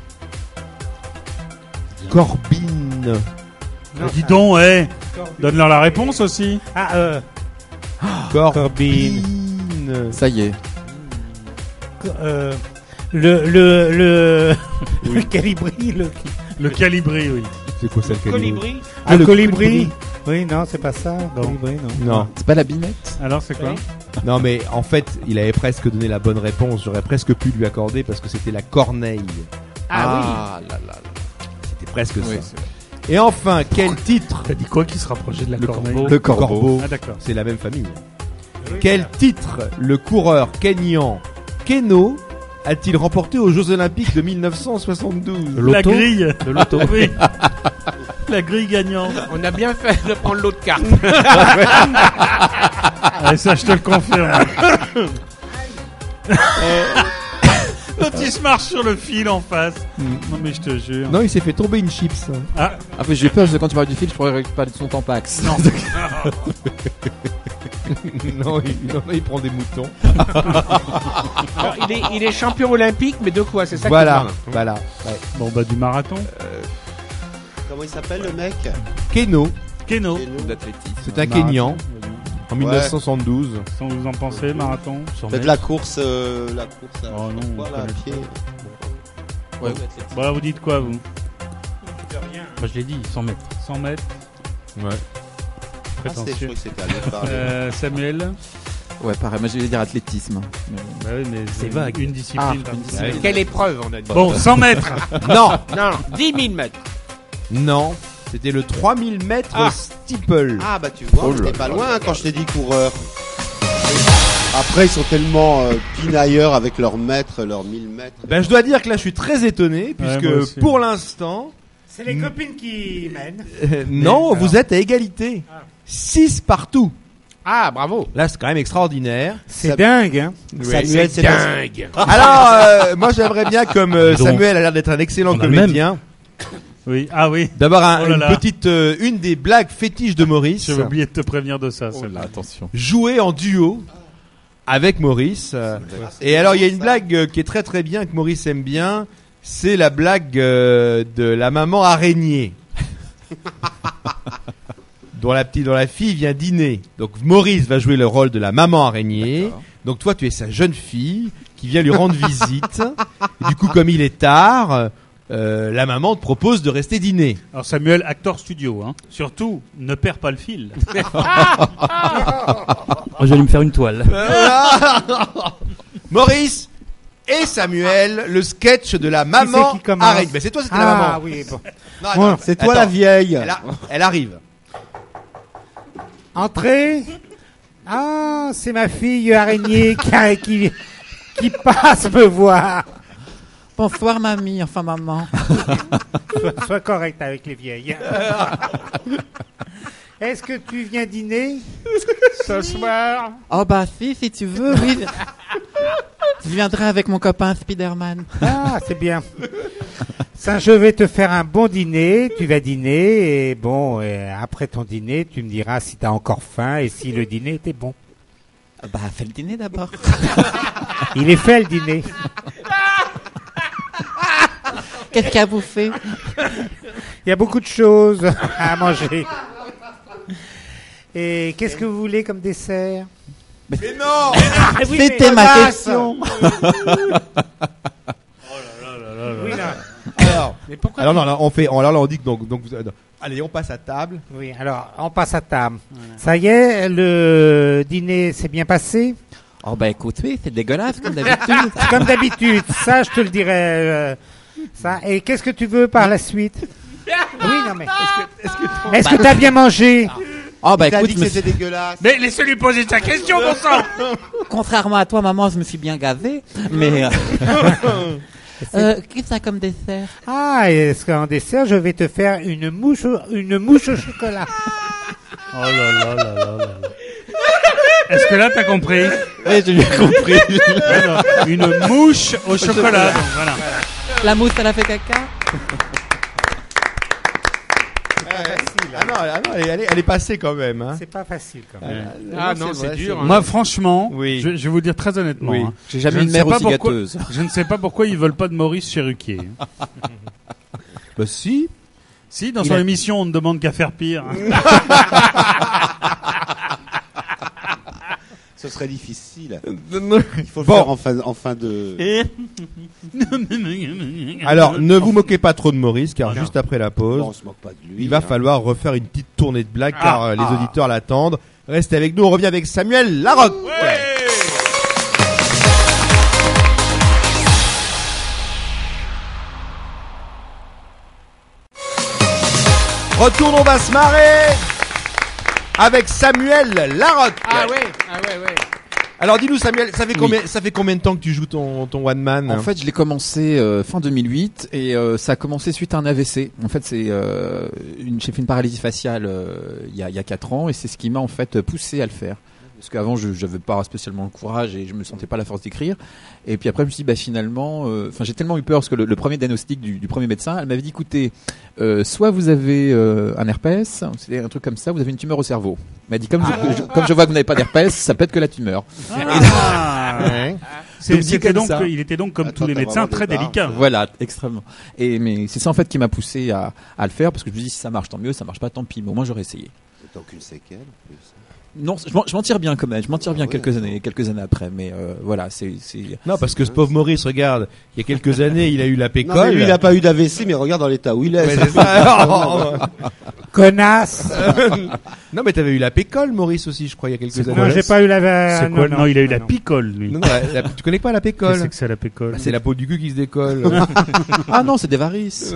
Corbine. Non, dis donc, eh. Donne-leur la réponse aussi. Ah, euh, Corbine. Ça y est. euh, le, le, le, le calibri, le, Le calibri, oui. C'est quoi ça, le colibri? Colibri. Ah, le le colibri. colibri. Oui, non, c'est pas ça. Colibri, non. Non. C'est pas la binette? Alors, c'est quoi? Non, mais en fait, il avait presque donné la bonne réponse. J'aurais presque pu lui accorder parce que c'était la corneille. Ah, là là là. C'était presque Oui, ça. c'est vrai. Et enfin, quel titre? T'as dit quoi qui se rapprochait de la Le corneille? corbeau. Le corbeau. Ah, d'accord. C'est la même famille. Quel titre le coureur kényan Keno a-t-il remporté aux Jeux Olympiques de mille neuf cent soixante-douze? La grille. De l'auto. Oui. La grille gagnante. On a bien fait de prendre l'autre carte. Ah, ça, je te le confirme. L'autre, il se marche sur le fil en face. Non, mais je te jure. Non, il s'est fait tomber une chips. Ah, Ah, mais j'ai peur, parce que quand tu parles du fil, je pourrais parler de son Tampax. non. non, il, non, il prend des moutons. Alors, il, est, il est champion olympique, mais de quoi? C'est ça Voilà, qui est voilà. Ouais. Bon, bah, du marathon. Comment il s'appelle le mec? Keno, Keno. D'athlétisme. c'est un Kényan en mille neuf cent soixante-douze. Sans vous en penser, marathon. cent Faites mètres. la course, euh, la course à Oh non, quoi, on là, à connaît pied. Ouais. Bon, alors, vous dites quoi, vous? Moi, je l'ai dit, cent mètres. cent mètres. Ouais. Ah, c'est, je Prétentieux. croyais que c'était à l'autre parler. Euh, Samuel. Ouais, pareil, moi j'allais dire athlétisme. Mais- Bah oui, mais C'est vague. Une discipline. Ah, par une discipline. marrant. Quelle épreuve on a dit? Bon, cent mètres. Non, Non, dix mille mètres. non, c'était le trois mille mètres Ah. steeple. Ah bah tu vois, Oh on là était pas là loin quand je t'ai dit coureur. Après, ils sont tellement euh, pinailleurs avec leurs mètres, leurs mille mètres. Ben, je dois dire que là, je suis très étonné, puisque moi aussi. pour l'instant, C'est les copines qui mènent. euh, non, Mais, vous alors. êtes à égalité. six partout. Ah, bravo. Là, c'est quand même extraordinaire. C'est dingue, hein. Samuel, c'est Dingue. Alors, euh, moi, j'aimerais bien, comme euh, Donc, Samuel a l'air d'être un excellent on a le comédien, Oui, ah oui. d'abord un- Oh là une là. petite, euh, une des blagues fétiches de Maurice, J'avais oublié de te prévenir de ça, Oh celle-là. là, attention. jouer en duo avec Maurice. euh, Et alors, il y a une blague euh, qui est très très bien, que Maurice aime bien, c'est la blague euh, de la maman araignée. dont la petite, dont la fille vient dîner. Donc Maurice va jouer le rôle de la maman araignée. D'accord. Donc toi, tu es sa jeune fille qui vient lui rendre visite. Et du coup, comme il est tard, euh, la maman te propose de rester dîner. Alors Samuel, acteur studio, hein. Surtout, ne perds pas le fil. Oh, je vais aller me faire une toile. Maurice et Samuel, le sketch de la maman c'est qui commence araignée. Mais c'est toi, c'était Ah la maman. oui, bon. Non, Moi, attends, C'est toi attends. la vieille. Elle, a- elle arrive. Entrez. Ah, c'est ma fille araignée qui, qui, qui passe me voir. Bonsoir mamie, enfin maman. Sois, sois correct avec les vieilles. Est-ce que tu viens dîner ce soir? Oh bah si, si tu veux, oui. Je viendrai avec mon copain Spider-Man. Ah, c'est bien. Ça, je vais te faire un bon dîner. Tu vas dîner et bon, et après ton dîner, tu me diras si t'as encore faim et si le dîner était bon. Bah fais le dîner d'abord. Il est fait le dîner. Qu'est-ce qu'il y a à bouffer? Il y a beaucoup de choses à manger. Et qu'est-ce que vous voulez comme dessert? Mais non. Ah, oui, C'était mais- ma Ah, question. Oui, non. Alors, Mais pourquoi alors non, non, on fait, alors là, on dit que donc, donc, vous- euh, allez, on passe à table. Oui, alors, on passe à table. Ça y est, le dîner s'est bien passé? Oh bah écoute, oui, c'est dégueulasse comme d'habitude. Comme d'habitude, ça, je te le dirai. euh, ça. Et qu'est-ce que tu veux par la suite? Oui, non, mais. Est-ce que tu as bien mangé? Oh bah T'as écoute, dit je que me c'était dégueulasse. Mais laissez-lui poser sa question, bon sang. contrairement à toi, maman, je me suis bien gavé. Mais euh... euh, qu'est-ce que ça comme dessert? Ah, est-ce qu'en dessert, je vais te faire une mouche, au- une mouche au chocolat? Oh là là là là là. Est-ce que là t'as compris? Oui, j'ai bien compris. Alors, une mouche au chocolat. Donc, voilà. La mousse, elle a fait caca. Ah non, ah non, elle, est, elle est passée quand même. Hein. C'est pas facile quand même. Ah non, c'est vrai, dur. c'est- hein. Moi, franchement, Oui. je, je vais vous dire très honnêtement. Oui. hein, J'ai jamais je eu ne une sais mère pas aussi pourquoi- gâteuse. Je ne sais pas pourquoi ils veulent pas de Maurice chez Ruquier. Bah si. Si, dans Il son a- émission, on ne demande qu'à faire pire. Ce serait difficile. Bon. Il faut le faire en fin, en fin de. Alors, ne vous moquez pas trop de Maurice, car Non. juste après la pause, Bon, on se moque pas de lui. il va hein. falloir refaire une petite tournée de blagues, car Ah, euh, les ah. auditeurs l'attendent. Restez avec nous, on revient avec Samuel Larocque. Retourne, on va se marrer avec Samuel Larocque. Ah ouais, ah ouais, ouais. Alors dis-nous Samuel, ça fait Oui. combien, ça fait combien de temps que tu joues ton, ton one man? En fait, je l'ai commencé euh, fin deux mille huit et euh, ça a commencé suite à un A V C. En fait, c'est euh, une, j'ai fait une paralysie faciale euh, il y a il y a quatre ans et c'est ce qui m'a en fait poussé à le faire. Parce qu'avant, je n'avais pas spécialement le courage et je me sentais pas la force d'écrire. Et puis après, je me suis dit, bah finalement, enfin, j'ai tellement eu peur parce que le, le premier diagnostic du, du premier médecin, elle m'avait dit, écoutez, euh, soit vous avez euh, un herpès, c'est un truc comme ça, vous avez une tumeur au cerveau. Elle m'a dit, comme, je, je- comme je vois que vous n'avez pas d'herpès, ça peut être que la tumeur. Ah. Ouais. C'est- Donc, dit c'était comme donc, ça. il était donc comme Attends, tous les t'as médecins vraiment très des barres. délicat. Voilà, extrêmement. Et mais c'est ça en fait qui m'a poussé à, à le faire parce que je me dis si ça marche tant mieux, ça marche pas tant pis, mais au moins j'aurais essayé. T'as aucune séquelle en plus. Non, je m'en- je m'en tire bien quand même, je m'en tire bien Ah ouais, quelques d'accord. années, quelques années après, mais euh, voilà, c'est c'est Non, parce que ce pauvre Maurice, regarde, il y a quelques années, il a eu la Non, pécole. mais lui, il a pas eu d'A V C, mais regarde dans l'état où il est. Ouais, c'est ça. Connasse! Non, mais t'avais eu la pécole, Maurice aussi, je crois, il y a quelques C'est années. Non, j'ai pas eu la. C'est non, quoi? Non, il a eu la non. picole, lui. Non, non, la- la- tu connais pas la pécole? Qu'est-ce que c'est la pécole? Bah, c'est la peau du cul qui se décolle. ah non, c'est des varices.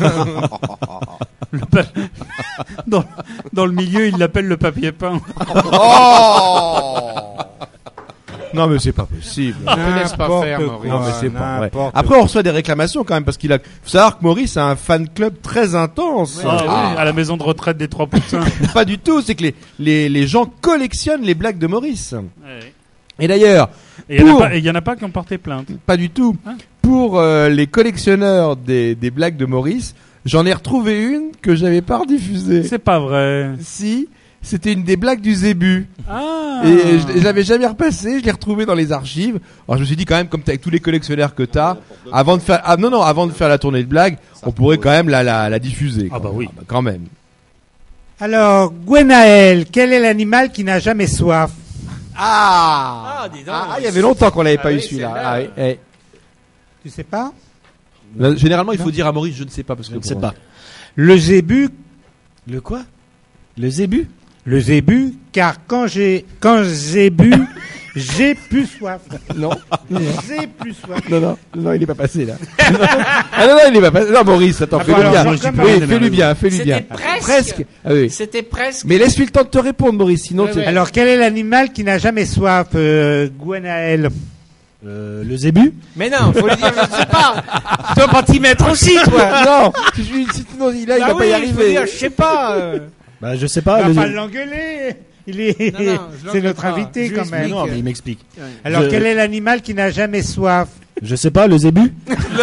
Le pa- dans, dans le milieu, il l'appelle le papier peint. Oh Non, mais c'est pas possible. Ils connaissent pas faire, N'importe Maurice. Non, mais c'est pas vrai. n'importe Après, on reçoit des réclamations quand même parce qu'il a. Faut savoir que Maurice a un fan club très intense. Ah, oui, à la maison de retraite des trois poussins. Pas du tout. C'est que les, les les gens collectionnent les blagues de Maurice. Ouais. Et d'ailleurs, Et il y en a Pour- pas- et il y en a pas qui ont porté plainte. pas du tout. Hein Pour euh, les collectionneurs des des blagues de Maurice, j'en ai retrouvé une que j'avais pas rediffusée. C'est pas vrai. Si, c'était une des blagues du Zébu. Ah. Et je, je l'avais jamais repassé, je l'ai retrouvé dans les archives. Alors je me suis dit quand même, comme t'as avec tous les collectionneurs que t'as, avant de faire, ah non non, avant de faire la tournée de blagues, on pourrait quand même la la, la diffuser. Ah quand bah même. oui. Ah bah quand même. Alors, Gwenaël, quel est l'animal qui n'a jamais soif? Ah, Ah, dis donc. ah, il y avait longtemps qu'on l'avait Ah pas oui, eu celui-là. celle-là. Ah, oui, eh. Tu sais pas? Là, généralement, il faut dire à Maurice, je ne sais pas parce que Je ne sais pour- pas. Le zébu, Le quoi? Le zébu? le zébu, car quand j'ai, quand j'ai bu, j'ai plus soif. Non, J'ai plus soif. non, non, non, il est pas passé là. Ah non non, il est pas passé. Non, Maurice, attends, Ah, fais-le alors, bien. je recommence. Oui, fais-lui bien, fais-lui C'était bien. presque. Ah oui. C'était presque. Mais laisse-lui le temps de te répondre, Maurice, sinon Ouais, tu. ouais. Alors, quel est l'animal qui n'a jamais soif, euh, Gwenaël? Euh, le zébu? Mais non, faut lui dire, je ne sais pas. Tu dois pas t'y mettre aussi, toi. Non, si je lui- si- sinon il là, il Ah va oui, pas y faut arriver. dire, je sais pas. euh. Bah, je sais On pas. va le- pas l'engueuler. Il est, Non, non, je c'est l'engueule notre pas. invité Je quand lui même. explique. Non, mais il m'explique. Alors, Je- quel est l'animal qui n'a jamais soif? Je sais pas, le zébu?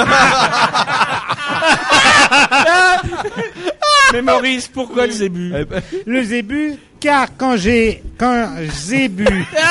Mais Maurice, pourquoi le zébu? Eh ben, Le zébu, car quand j'ai, quand j'ai bu,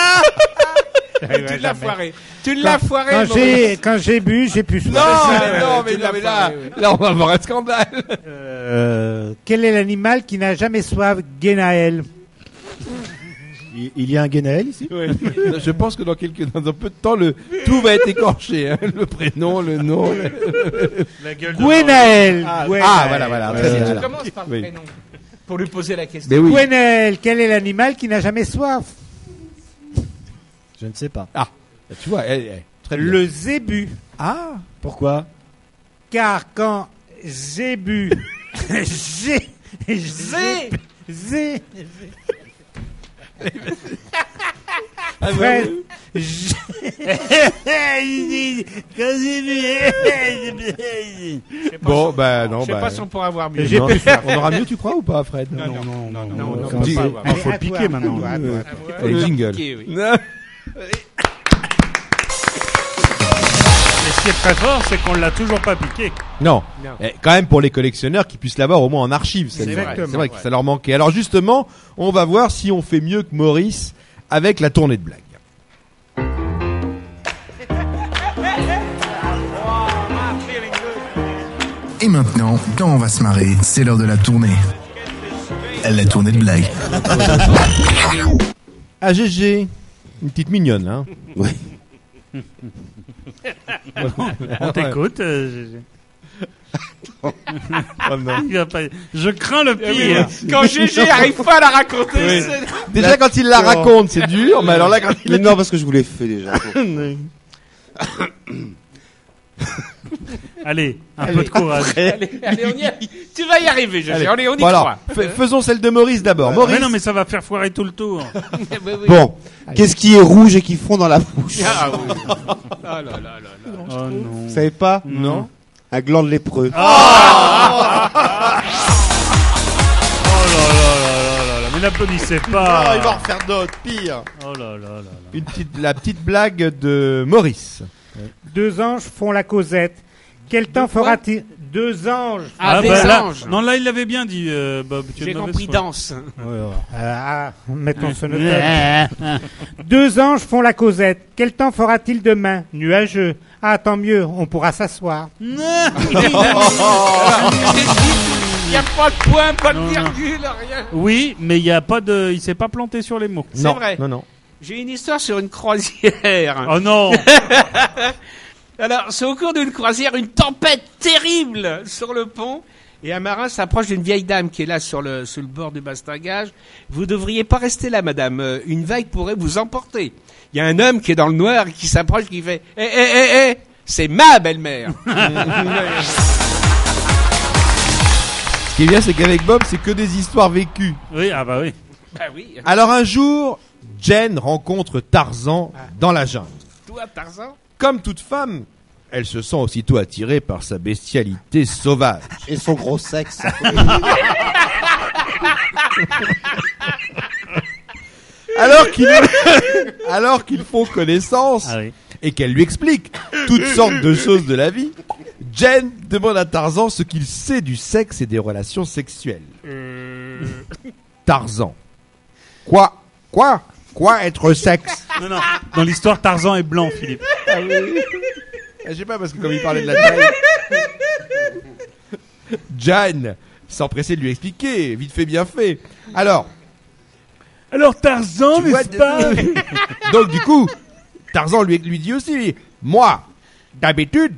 Tu l'as foiré. Tu l'as foiré, quand Maurice. j'ai, quand j'ai bu, j'ai plus soif. Non, ça, mais ouais, non, ouais, mais, tu non, l'as mais là, foiré, ouais. là, on va avoir un scandale. Euh, quel est l'animal qui n'a jamais soif, Gwenaël? Il il y a un Guénaël ici? Je pense que dans quelques, dans un peu de temps, le, tout va être écorché, hein. Le prénom, le nom. le- La gueule de Gwenaël. Ah, Gwenaël. ah, voilà, voilà, très bien. Tu alors. commences par le Oui. prénom. Pour lui poser la question. Mais oui. Gwenaël, quel est l'animal qui n'a jamais soif? Je ne sais pas. Ah, tu vois, elle, elle, très bien. Le zébu, Ah, Pourquoi? car quand j'ai bu, j'ai, j'ai, j'ai, ah, bah, Fred, oui. j'ai- quand j'ai bu, Je sais pas Bon, si- bah, non, Je sais bah. pas si on pourra avoir mieux. J'ai non, plus on aura mieux, tu crois, ou pas, Fred? Non, non, non, non, non, non, Quand on c'est- peut pas avoir. Ah, faut À le toi, piquer à maintenant. toi, à toi. Ah, Allez, ouais. jingle. Ok, oui. Et ce qui est très fort, c'est qu'on l'a toujours pas piqué. Non. Non. Eh, quand même pour les collectionneurs qui puissent l'avoir au moins en archive. C'est Exactement. vrai, c'est vrai que ça leur manquait. Alors justement, on va voir si on fait mieux que Maurice avec la tournée de blagues. Et maintenant, quand on va se marrer, c'est l'heure de la tournée. La tournée de blagues. Ah G G, une petite mignonne, hein. Ouais. On t'écoute. euh, Oh non. je- il va pas- Je crains le Eh oui, pire. Quand Gégé arrive pas à la raconter, Oui. c'est- Déjà quand il la raconte, c'est dur, mais alors là quand il Mais non, parce que je vous l'ai fait déjà. Allez, un peu de courage. Allez, allez, on y arrive. Tu vas y arriver, Gégé. Allez. On y, on y Bon, alors, croit. f- faisons celle de Maurice d'abord. Maurice. Mais non, mais ça va faire foirer tout le tour. Oui, oui. Bon, qu'est-ce qui est rouge et qui fond dans la bouche? Ah, oui. Ah là là là là. Oh non. Vous savez pas? Non. Un gland de lépreux. Oh là là là là là. Mais n'applaudissez Ah, pas. il va en refaire d'autres, pire. Oh là là là là. Une petite, la petite blague de Maurice. Deux anges font la causette. Quel temps quoi fera-t-il? Deux anges. Ah, des bah, là- anges. Non, là, il l'avait bien dit, euh, Bob. Tu as J'ai une mauvaise compris foi. danse. Euh, ah, mettons ce notaire. Deux anges font la causette. Quel temps fera-t-il demain? Nuageux. Ah, tant mieux, on pourra s'asseoir. Il n'y a pas de point, pas de Non, non. virgule, rien. Oui, mais il y a pas de, il s'est pas planté sur les mots. C'est Non, vrai. non, non. J'ai une histoire sur une croisière. Oh non. Alors, c'est au cours d'une croisière, une tempête terrible sur le pont. Et un marin s'approche d'une vieille dame qui est là sur le, sur le bord du bastingage. Vous devriez pas rester là, madame. Euh, Une vague pourrait vous emporter. Il y a un homme qui est dans le noir et qui s'approche, qui fait « Eh, eh, eh, eh, c'est ma belle-mère !» Ce qui est bien, c'est qu'avec Bob, c'est que des histoires vécues. Oui, ah bah oui. Bah oui. Alors un jour, Jen rencontre Tarzan dans la jungle. Toi, Tarzan. Comme toute femme, elle se sent aussitôt attirée par sa bestialité sauvage. Et son gros sexe. Alors qu'ils alors qu'ils font connaissance Ah oui. et qu'elle lui explique toutes sortes de choses de la vie, Jen demande à Tarzan ce qu'il sait du sexe et des relations sexuelles. Euh... Tarzan. Quoi Quoi Quoi être sexe? Non, non. Dans l'histoire, Tarzan est blanc, Philippe. Ah oui. Je sais pas, parce que comme il parlait de la taille. Jan s'empressait de lui expliquer, vite fait, bien fait. Alors. Alors Tarzan, Tu vois, n'est-ce pas? Donc du coup, Tarzan lui, lui dit aussi, moi, d'habitude,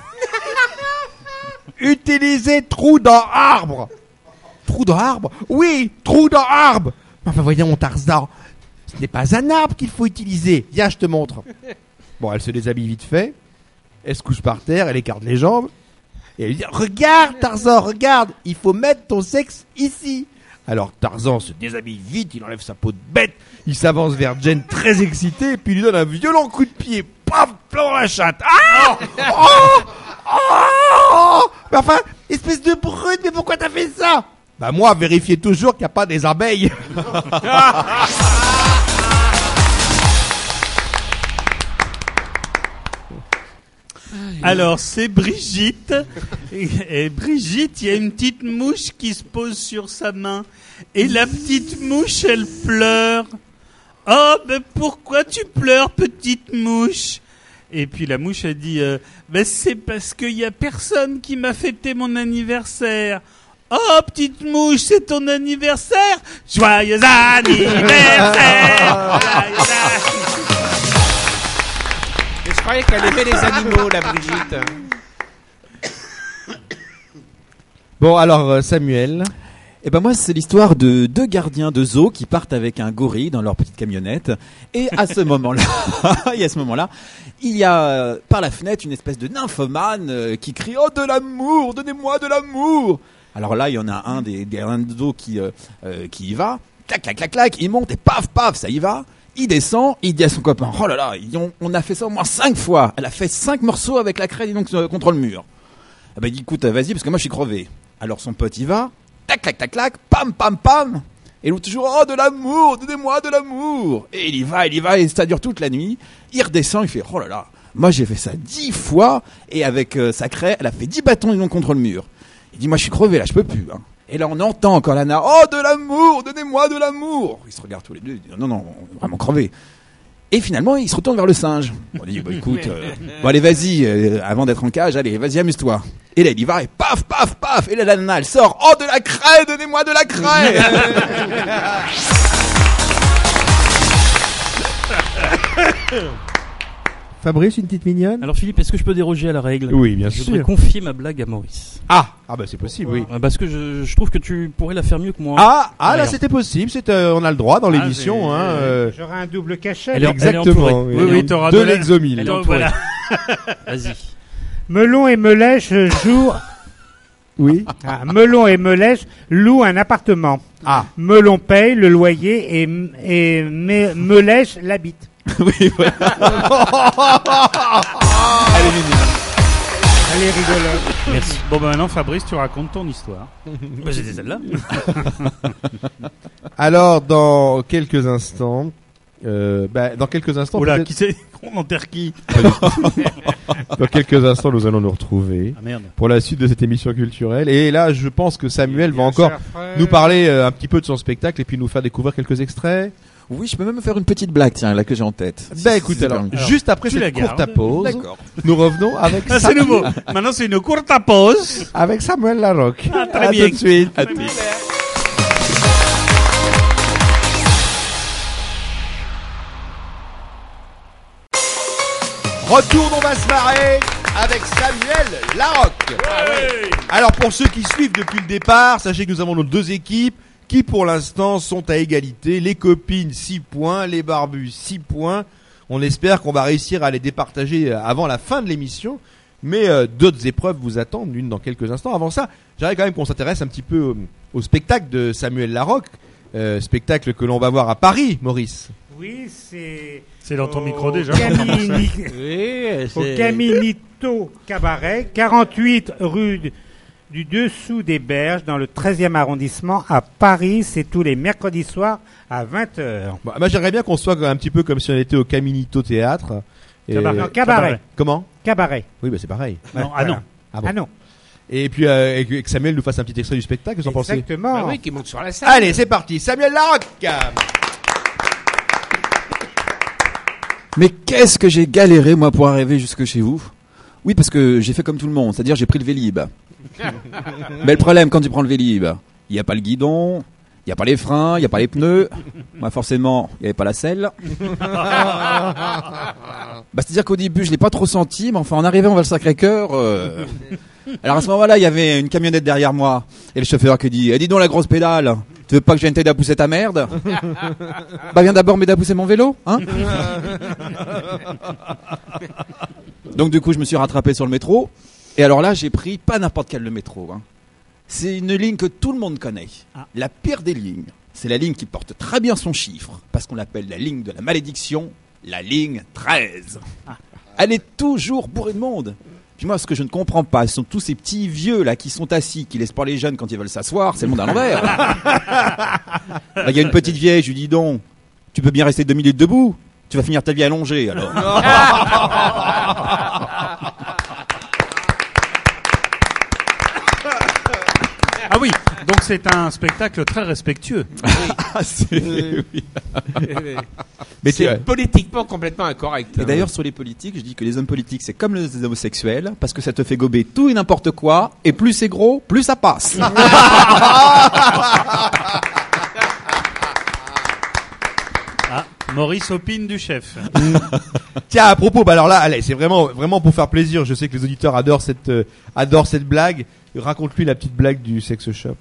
utiliser trou dans arbre. Trou dans arbre? Oui, trou dans arbre. Enfin voyons, mon Tarzan, ce n'est pas un arbre qu'il faut utiliser. Viens, je te montre. Bon, elle se déshabille vite fait. Elle se couche par terre, elle écarte les jambes. Et elle lui dit, regarde Tarzan, regarde, il faut mettre ton sexe ici. Alors Tarzan se déshabille vite, il enlève sa peau de bête, il s'avance vers Jen très excité, et puis il lui donne un violent coup de pied. Paf, plein dans la chatte. Ah oh, oh Mais enfin, espèce de brute, mais pourquoi t'as fait ça? Bah moi, vérifiez toujours qu'il n'y a pas des abeilles. Alors, c'est Brigitte. Et, et Brigitte, il y a une petite mouche qui se pose sur sa main. Et la petite mouche, elle pleure. Oh, ben pourquoi tu pleures, petite mouche? Et puis la mouche, elle dit, euh, ben c'est parce qu'il y a personne qui m'a fêté mon anniversaire. Oh, petite mouche, c'est ton anniversaire? Joyeux anniversaire! Joyeux anniversaire! Mais je croyais qu'elle aimait les animaux, la Brigitte. Bon, alors euh, Samuel. Eh ben moi, c'est l'histoire de deux gardiens de zoo qui partent avec un gorille dans leur petite camionnette. Et à ce moment-là, et à ce moment-là, il y a euh, par la fenêtre une espèce de nymphomane euh, qui crie « Oh, de l'amour, donnez-moi de l'amour !» Alors là, il y en a un des, des gardiens de zoo qui, euh, euh, qui y va. Clac, clac, clac, clac, il monte et paf, paf, ça y va. Il descend, il dit à son copain « Oh là là, on, on a fait ça au moins cinq fois. Elle a fait cinq morceaux avec la craie donc, euh, contre le mur. » Ah ben, il dit « Écoute, vas-y, parce que moi, je suis crevé. » Alors son pote y va. Tac, tac, tac, tac, pam, pam, pam. Et l'autre toujours, oh, de l'amour, donnez-moi de l'amour. Et il y va, il y va, et ça dure toute la nuit. Il redescend, il fait, oh là là, moi j'ai fait ça dix fois, et avec euh, sa craie, elle a fait dix bâtons et non contre le mur. Il dit, moi je suis crevé là, je peux plus. Hein. Et là on entend encore la nana, oh, de l'amour, donnez-moi de l'amour. Ils se regardent tous les deux, ils disent, non, non, on est vraiment crevé. Et finalement, il se retourne vers le singe. On dit, bah écoute, euh, bon allez, vas-y, euh, avant d'être en cage, allez, vas-y, amuse-toi. Et là, il y va, et paf, paf, paf, et là, la nana, elle sort, oh, de la craie, donnez-moi de la craie. Fabrice, une petite mignonne? Alors Philippe, est-ce que je peux déroger à la règle? Oui, bien Je sûr. voudrais confier ma blague à Maurice. Ah, ah bah c'est possible, oui. Euh, Parce que je, je trouve que tu pourrais la faire mieux que moi. Ah, ah là Regarde. c'était possible, c'est, euh, on a le droit dans l'émission. Ah, hein, mais, euh, J'aurai un double cachet. Elle est- exactement. entourée. oui. Oui, oui, t'auras de de la- l'exomile. Elle est entourée. Voilà. Vas-y. Melon et Melèche jouent. Oui. Ah, Melon et Melèche louent un appartement. Ah. Melon paye le loyer et, et Me- Melèche l'habite. Oui, voilà. Elle est mignonne. Elle est rigolote. Merci. Bon, ben maintenant, Fabrice, tu racontes ton histoire. Bah, J'étais celle-là. Alors, dans quelques instants, euh, bah, dans quelques instants, Oh là, peut-être- qui c'est? On enterre qui? dans quelques instants, nous allons nous retrouver Ah merde. pour la suite de cette émission culturelle. Et là, je pense que Samuel va Bien encore cher frère. nous parler euh, un petit peu de son spectacle et puis nous faire découvrir quelques extraits. Oui, je peux même faire une petite blague, tiens, là que j'ai en tête. Bah Si- écoute, si c'est alors, permis. juste après tu la cette courte gardes. pause, D'accord. nous revenons avec, Ah, Sa- c'est nouveau. Maintenant, c'est une courte pause. avec Samuel Larocque. Ah, très À bien. tout de suite. À tout. Retour, on va se marrer avec Samuel Larocque. Alors pour ceux qui suivent depuis le départ, sachez que nous avons nos deux équipes qui pour l'instant sont à égalité. Les copines six points, les barbus six points. On espère qu'on va réussir à les départager avant la fin de l'émission. Mais euh, d'autres épreuves vous attendent, l'une dans quelques instants. Avant ça, j'aimerais quand même qu'on s'intéresse un petit peu au, au spectacle de Samuel Larocque. Euh, spectacle que l'on va voir à Paris, Maurice. Oui, c'est. C'est dans ton au micro déjà. Camini- Oui, Au c'est... Caminito Cabaret, quarante-huit rue d- du Dessous des Berges, dans le treizième arrondissement à Paris. C'est tous les mercredis soirs à vingt heures. Bon, moi, j'aimerais bien qu'on soit un petit peu comme si on était au Caminito Théâtre. Et- Cabaret. Non, cabaret. Comment? Cabaret. Oui, bah c'est pareil. Non, ah non. Ah bon. Ah non. Et puis euh, et que Samuel nous fasse un petit extrait du spectacle, vous en pensez? Exactement. Bah oui, qui monte sur la scène. Allez, c'est parti. Samuel Larocque. Mais qu'est-ce que j'ai galéré, moi, pour arriver jusque chez vous? Oui, parce que j'ai fait comme tout le monde, c'est-à-dire j'ai pris le Vélib. Mais le problème, quand tu prends le Vélib, il n'y a pas le guidon, il n'y a pas les freins, il n'y a pas les pneus. Moi, forcément, il n'y avait pas la selle. Bah, c'est-à-dire qu'au début, je l'ai pas trop senti, mais enfin, en arrivant vers le Sacré-Cœur... euh, Alors à ce moment-là, il y avait une camionnette derrière moi, et le chauffeur qui dit eh, « dis donc la grosse pédale, tu veux pas que je vienne t'aider à pousser ta merde ?» Bah viens d'abord m'aider à pousser mon vélo, hein. Donc du coup, je me suis rattrapé sur le métro, et alors là, j'ai pris pas n'importe quel le métro, hein. C'est une ligne que tout le monde connaît, la pire des lignes. C'est la ligne qui porte très bien son chiffre, parce qu'on l'appelle la ligne de la malédiction, la ligne treize. Elle est toujours bourrée de monde. Puis moi, ce que je ne comprends pas, ce sont tous ces petits vieux là qui sont assis, qui laissent pas les jeunes quand ils veulent s'asseoir. C'est le monde à l'envers. Là, il y a une petite vieille, je lui dis donc, tu peux bien rester deux minutes debout. Tu vas finir ta vie allongée alors. Ah oui, donc c'est un spectacle très respectueux. Ah, c'est... oui. Mais c'est c'est- politiquement complètement incorrect. Et d'ailleurs, sur les politiques, je dis que les hommes politiques, c'est comme les homosexuels, parce que ça te fait gober tout et n'importe quoi, et plus c'est gros, plus ça passe. Ah, Maurice opine du chef. Tiens, à propos, bah alors là, allez, c'est vraiment, vraiment pour faire plaisir. Je sais que les auditeurs adorent cette, euh, adorent cette blague. Raconte-lui la petite blague du sex shop.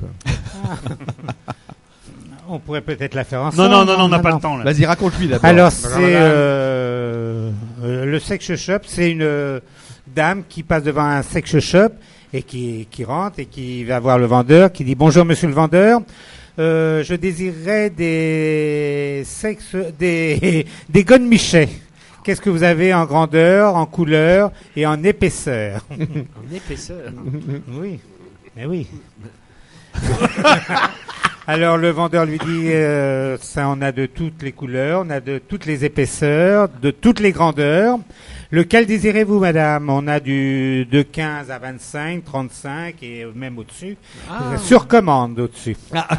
On pourrait peut-être la faire ensemble. Non, non, non, non, on n'a pas le temps là. Vas-y, raconte-lui d'abord. Alors, c'est euh, euh, le sex shop, c'est une euh, dame qui passe devant un sex shop et qui, qui rentre et qui va voir le vendeur, qui dit bonjour monsieur le vendeur, euh, je désirerais des sex, des des godemichets. Qu'est-ce que vous avez en grandeur, en couleur et en épaisseur? En épaisseur. Oui, mais oui. Alors le vendeur lui dit euh, ça, on a de toutes les couleurs, on a de toutes les épaisseurs, de toutes les grandeurs. Lequel désirez-vous, madame? On a du de quinze à vingt-cinq, trente-cinq et même au-dessus. Ah. Sur commande au-dessus.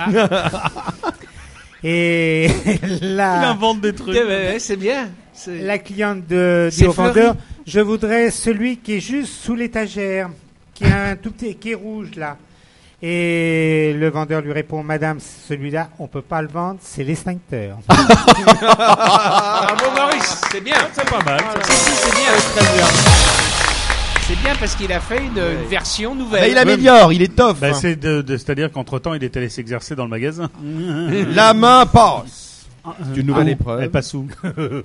Et là, Il invente des trucs. Ouais, ouais, c'est bien. C'est- la cliente de, dit C'est au fleuri. vendeur, je voudrais celui qui est juste sous l'étagère, qui a un tout petit, qui est rouge là. Et le vendeur lui répond, madame, celui-là, on peut pas le vendre, c'est l'extincteur. Bravo Maurice, c'est bien. C'est pas mal. Si, si, c'est bien. Très bien. C'est bien parce qu'il a fait une, une version Bah, nouvelle. il améliore, il étoffe. Bah, hein. c'est de, de- c'est-à-dire qu'entre temps, il est allé s'exercer dans le magasin. La main passe. C'est une nouvelle Ah, épreuve. Elle passe où?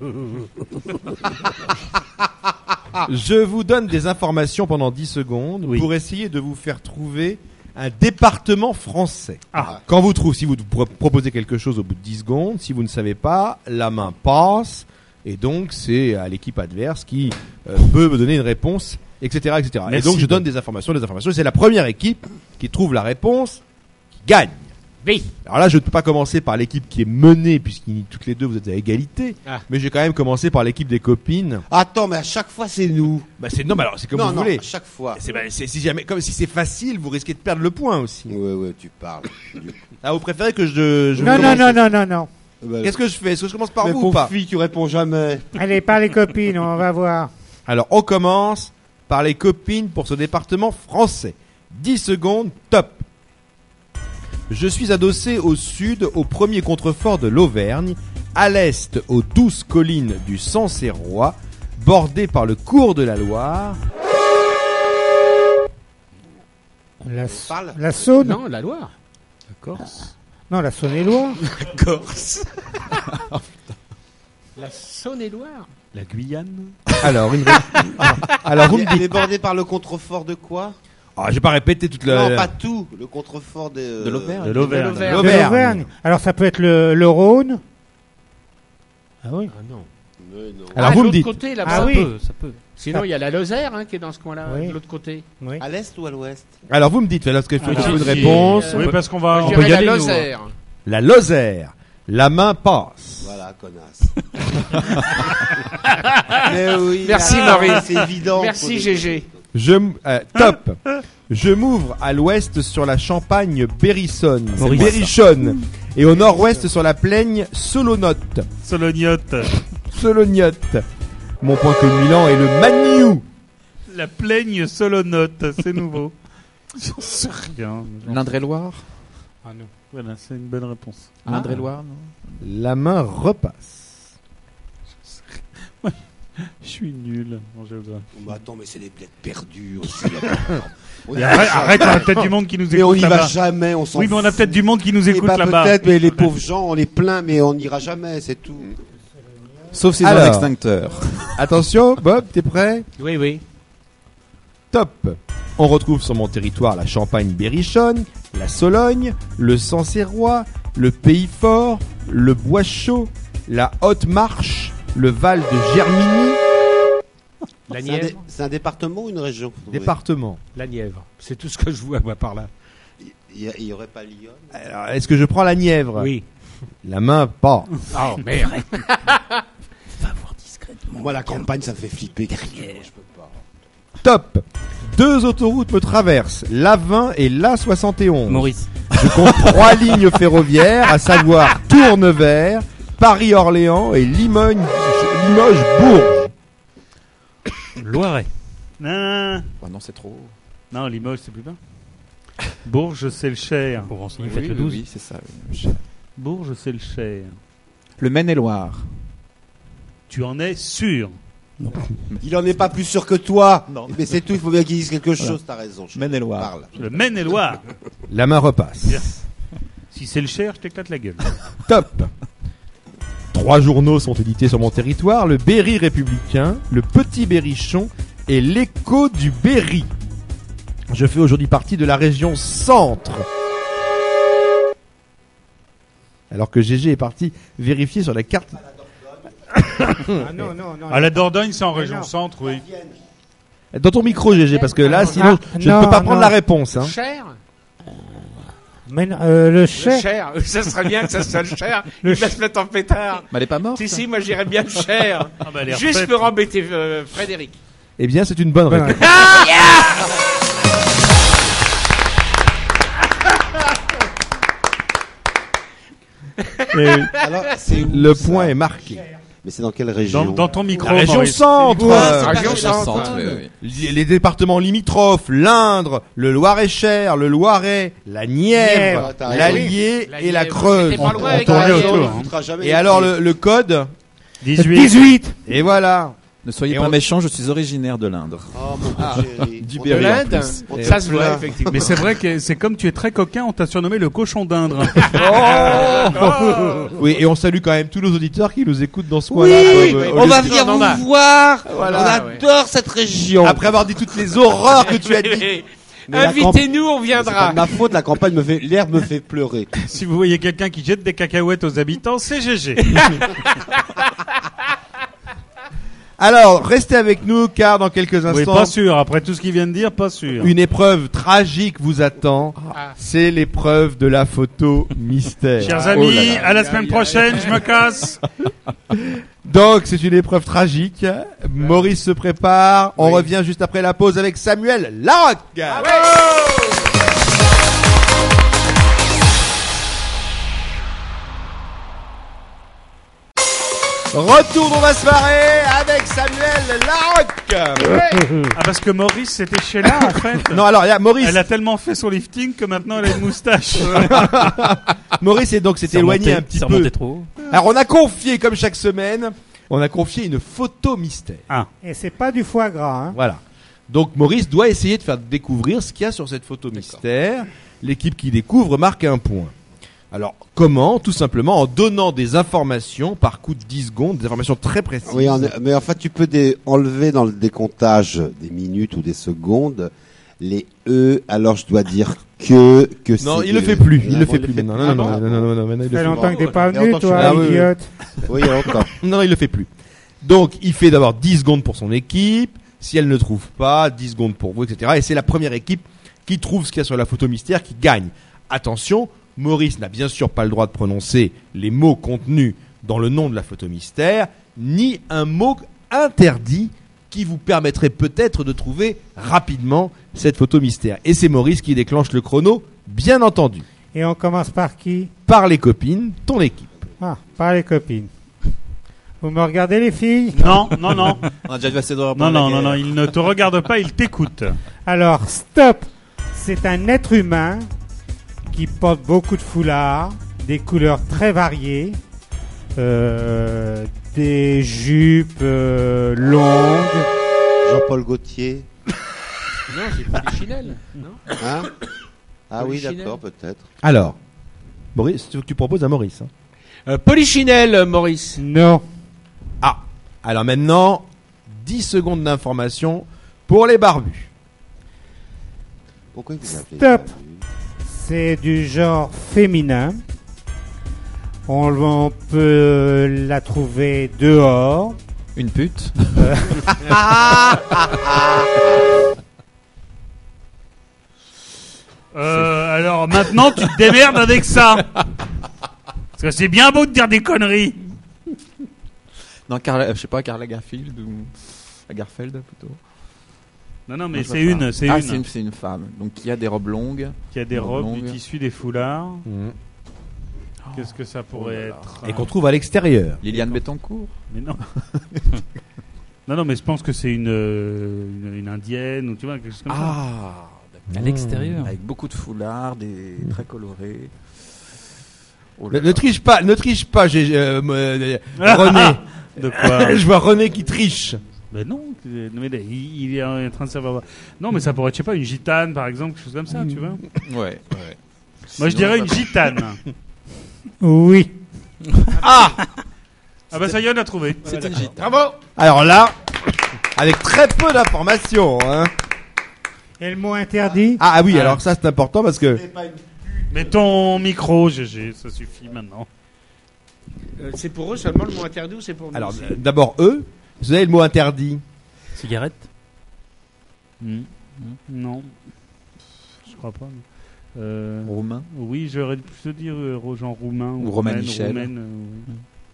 Je vous donne des informations pendant dix secondes Oui. pour essayer de vous faire trouver un département français. Ah. Quand vous trouvez, si vous pro- proposez quelque chose au bout de dix secondes, si vous ne savez pas, la main passe et donc c'est à l'équipe adverse qui euh, peut me donner une réponse, et cetera, et cetera. Et Merci donc je donne beaucoup. des informations, des informations. Et c'est la première équipe qui trouve la réponse qui gagne. Oui. Alors là, je ne peux pas commencer par l'équipe qui est menée, puisque toutes les deux vous êtes à égalité. Ah. Mais je vais quand même commencer par l'équipe des copines. Attends, mais à chaque fois, c'est nous. Bah c'est non, mais alors c'est comme non, vous non, voulez. à chaque fois. C'est, bah, c'est- si jamais, comme si c'est facile, vous risquez de perdre le point aussi. Ouais, ouais, tu parles. Ah, vous préférez que je, je non, non, commence non, non, non, non. Bah, Qu'est-ce que je fais? Est-ce que je commence par mais vous ou pauvre pas? fille, tu réponds jamais. Allez, par les copines, on va voir. Alors, on commence par les copines pour ce département français. dix secondes, top. Je suis adossé au sud, au premier contrefort de l'Auvergne, à l'est, aux douces collines du Sancerrois, bordé par le cours de la Loire. La, Parle. la Saône? Non, la Loire. La Corse. Non, la Saône-et-Loire. Corse. La Saône-et-Loire. La Guyane. Alors, une... Alors, vous me Elle dites... est bordée par le contrefort de quoi? Ah, j'ai pas répété toute la. Non, pas tout. Le contrefort des, euh, De l'Auvergne. De l'Auvergne. De l'Auvergne. De L'Auvergne. l'Auvergne. Alors ça peut être le, le Rhône. Ah oui. Ah non. Mais non. Alors Ah, vous de me l'autre dites. côté, là-bas. Ah ça oui. peut, ça peut. Sinon, il y a la Lozère hein, qui est dans ce coin-là, Oui. de l'autre côté. Oui. À l'est ou à l'ouest? Alors vous me dites, parce qu'il faut Ah, trouver une si, réponse. euh, Oui, parce qu'on va. Je on peut dirais y la aller, nous. Lozère. La Lozère. La main passe. Voilà, connasse. Mais oui. Merci, là, Maurice. C'est évident. Merci, Faut- G G. Je m- euh, top. Je m'ouvre à l'ouest sur la Champagne Berrissonne, Maurice. Berrichonne, et au nord-ouest sur la plaine Solonote. Solognotte. Solognotte. Mon point culminant est le Magnou. La plaigne Solonote, c'est nouveau. J'en sais rien. L'Indre-et-Loire. Ah non. Voilà, c'est une bonne réponse. L'Indre-et-Loire, non. La main repasse. Je suis nul en géographie. Oh, mais attends, mais c'est des bleds perdus aussi. là-bas. On y Et va arrête, jamais. arrête, on a peut-être du monde qui nous Mais on écoute y va là-bas. jamais, on s'en Oui, mais on a fout. peut-être du monde qui nous Eh écoute ben, là-bas. peut-être, mais les pauvres gens, on est plein, mais on n'ira jamais, c'est tout. Sauf si c'est Alors. un extincteur. Attention, Bob, t'es prêt? Oui, oui. Top. On retrouve sur mon territoire la Champagne Berrichonne, la Sologne, le Sancerrois, le Pays Fort, le Bois Chaud, la Haute Marche, le Val de Germigny. La C'est un, dé- Nièvre. c'est un département ou une région? Département. La Nièvre. C'est tout ce que je vois, moi, par là. Il y, a- il y aurait pas Lyon? Alors, est-ce que je prends la Nièvre? Oui. La main pas. Oh, merde. Moi, la campagne, ça me fait flipper. Je peux pas. Top. Deux autoroutes me traversent, l'A vingt et l'A soixante et onze. Maurice. Je compte trois lignes ferroviaires, à savoir Tours-Nevers, Paris-Orléans et Limoges- Limoges-Bourges. Loiret. Non, Ah non, c'est trop. non, Limoges, c'est plus bas. Bourges, c'est le Cher. Pour renseigner, Oui, faites le oui, douze. oui, c'est ça. oui. Bourges, c'est le Cher. Le Maine-et-Loire. Tu en es sûr? Il en est pas plus sûr que toi. Non. Mais c'est tout, il faut bien qu'il dise quelque chose, t'as raison. je Maine-et-Loire. parle. Le Maine-et-Loire. La main repasse. Bien. Si c'est le Cher, je t'éclate la gueule. Top. Trois journaux sont édités sur mon territoire, le Berry républicain, le Petit Berrichon et l'Écho du Berry. Je fais aujourd'hui partie de la région centre. Alors que G G est parti vérifier sur la carte. Ah non, non, non. À la Dordogne, c'est en Mais région non. centre, oui. Dans ton micro, G G, parce que là, sinon, Ah, je non, ne peux pas prendre non. la réponse. Hein. Cher. Mais non, euh, le Le Cher. Cher. Ça serait bien que ça soit le Cher. Le Il va se mettre en pétard. Mais elle est pas morte. Si, si, moi j'irais bien le Cher. Ah bah, elle est Juste refaite. pour embêter euh, Frédéric. Eh bien, c'est une bonne Bonne réponse. Alors, c'est où, Le ça? point est marqué. Mais c'est dans quelle région? Dans, dans ton micro, La région Maurice. centre. Ouais, euh, c'est pas région région centre. Centre, oui, oui. les, les départements limitrophes, l'Indre, le Loir-et-Cher, le Loiret, la Nièvre, Nièvre, t'as raison. l'Allier La et la Nièvre. Creuse. T'es pas loin on avec tournait la autour, Nièvre. hein. Foutra jamais Et les alors pieds. le, le code. dix-huit. dix-huit. Et voilà. Ne soyez Et pas on- méchants, je suis originaire de l'Indre. Oh mon Dieu, chéri. Du On Berry, te- en L'Inde, plus. on te ça se voit plaint. effectivement. Mais c'est vrai que c'est comme tu es très coquin, on t'a surnommé le cochon d'Indre. Oui, et on salue quand même tous nos auditeurs qui nous écoutent dans ce Oui, coin-là. oui, Comme, oui. euh, on au va lieu de- venir on en a. vous voir. Voilà, on adore cette région. Après avoir dit toutes les horreurs que tu as dit. Mais la Invitez-nous, on C'est pas viendra. de ma faute, la campagne me fait, l'herbe me fait pleurer. Si vous voyez quelqu'un qui jette des cacahuètes aux habitants, c'est G G. Alors, restez avec nous car dans quelques Oui, instants, pas sûr. Après tout ce qu'il vient de dire, pas sûr. une épreuve tragique vous attend. Ah. C'est l'épreuve de la photo mystère. Chers Oh amis, là là. à la semaine prochaine, je me casse. Donc, c'est une épreuve tragique. Maurice se prépare. On revient juste après la pause avec Samuel Larocque. Retour, on va se marrer avec Samuel Larocque. Ah, parce que Maurice, c'était Sheila, en fait. Non, alors, il y a Maurice. Elle a tellement fait son lifting que maintenant elle a une moustache. Maurice est donc s'est C'est éloigné remonté- un petit c'est peu. remonté trop haut. Alors, on a confié, comme chaque semaine, on a confié une photo mystère. Et c'est pas du foie gras, hein. Voilà. Donc Maurice doit essayer de faire découvrir ce qu'il y a sur cette photo mystère. L'équipe qui découvre marque un point. Alors, comment? Tout simplement en donnant des informations par coup de dix secondes, des informations très précises. Oui, en- mais en fait, tu peux dé- enlever dans le décomptage des minutes ou des secondes les E, alors je dois dire que que Non, c'est il le des- fait plus. Il Ah, le bon, fait il plus fait maintenant. Non, non, Ah, non, non, bon. non, non, maintenant, il Ça le fait fait longtemps que t'es pas Il y a venu, longtemps que toi, je suis là. Ah, oui, oui. idiote. Oui, il y a longtemps. Non, non, il le fait plus. Donc, il fait d'abord dix secondes pour son équipe. Si elle ne trouve pas, dix secondes pour vous, et cetera. Et c'est la première équipe qui trouve ce qu'il y a sur la photo mystère qui gagne. Attention, Maurice n'a bien sûr pas le droit de prononcer les mots contenus dans le nom de la photo mystère, ni un mot interdit qui vous permettrait peut-être de trouver rapidement cette photo mystère. Et c'est Maurice qui déclenche le chrono, bien entendu. Et on commence par qui? Par les copines, ton équipe. Ah, par les copines. Vous me regardez, les filles? Non, non, non. On a déjà vu assez d'horreur Non, pendant non, la non, non, guerre. il ne te regarde pas, il t'écoute. Alors, stop. C'est un être humain qui porte beaucoup de foulards, des couleurs très variées, euh, des jupes euh, longues. Jean-Paul Gaultier. Non, c'est Polichinelle, non? Hein Ah oui, Polichinelle. d'accord, peut-être. Alors, Maurice, c'est ce que tu proposes à Maurice. Hein. Euh, Polichinelle, Maurice. Non. Ah, alors maintenant, dix secondes d'information pour les barbus. Pourquoi il vous appelez Stop. ça, lui C'est du genre féminin. On, on peut la trouver dehors. Une pute. Euh, alors maintenant, tu te démerdes avec ça. Parce que c'est bien beau de dire des conneries. Non, Carla, euh, je sais pas, Carla Garfield ou Garfield plutôt. Non, non, mais Non, je c'est vois pas. une, c'est ah, une. c'est une, c'est une femme. Donc il y a des robes longues. Qui a des Une robe robes, du longue. tissu, des foulards. Mmh. Qu'est-ce que ça pourrait Oh là là. être Et qu'on trouve à l'extérieur. Liliane Bettencourt. Mais non. non, non, mais je pense que c'est une, euh, une, une indienne ou tu vois quelque chose comme ça. Ah, À l'extérieur. avec beaucoup de foulards, des très colorés. Oh Ne, là ne là. triche pas, ne triche pas, j'ai, euh, euh, René. De quoi? Je vois René qui triche. Mais non, euh, mais il, il est en train de savoir. Non, mais ça pourrait être, je sais pas, une gitane par exemple, quelque chose comme ça, tu vois. Ouais, ouais. Moi, je Sinon, dirais ça- une gitane. Oui. Ah, Ah bah ça y est, on a trouvé. C'est une gitane. Bravo. alors là, avec très peu d'informations. Hein. Et le mot interdit? Ah, ah oui, Ah. alors ça c'est important parce que Mets ton micro, G G, ça suffit maintenant. Euh, c'est pour eux seulement le mot interdit ou c'est pour nous alors aussi euh, d'abord eux, vous avez le mot interdit. Cigarette. Hmm. Non, je crois pas. Euh, Roumain. oui, j'aurais plutôt dire euh, genre roumain ou, Ou roumaine, Romanichel. roumaine, euh,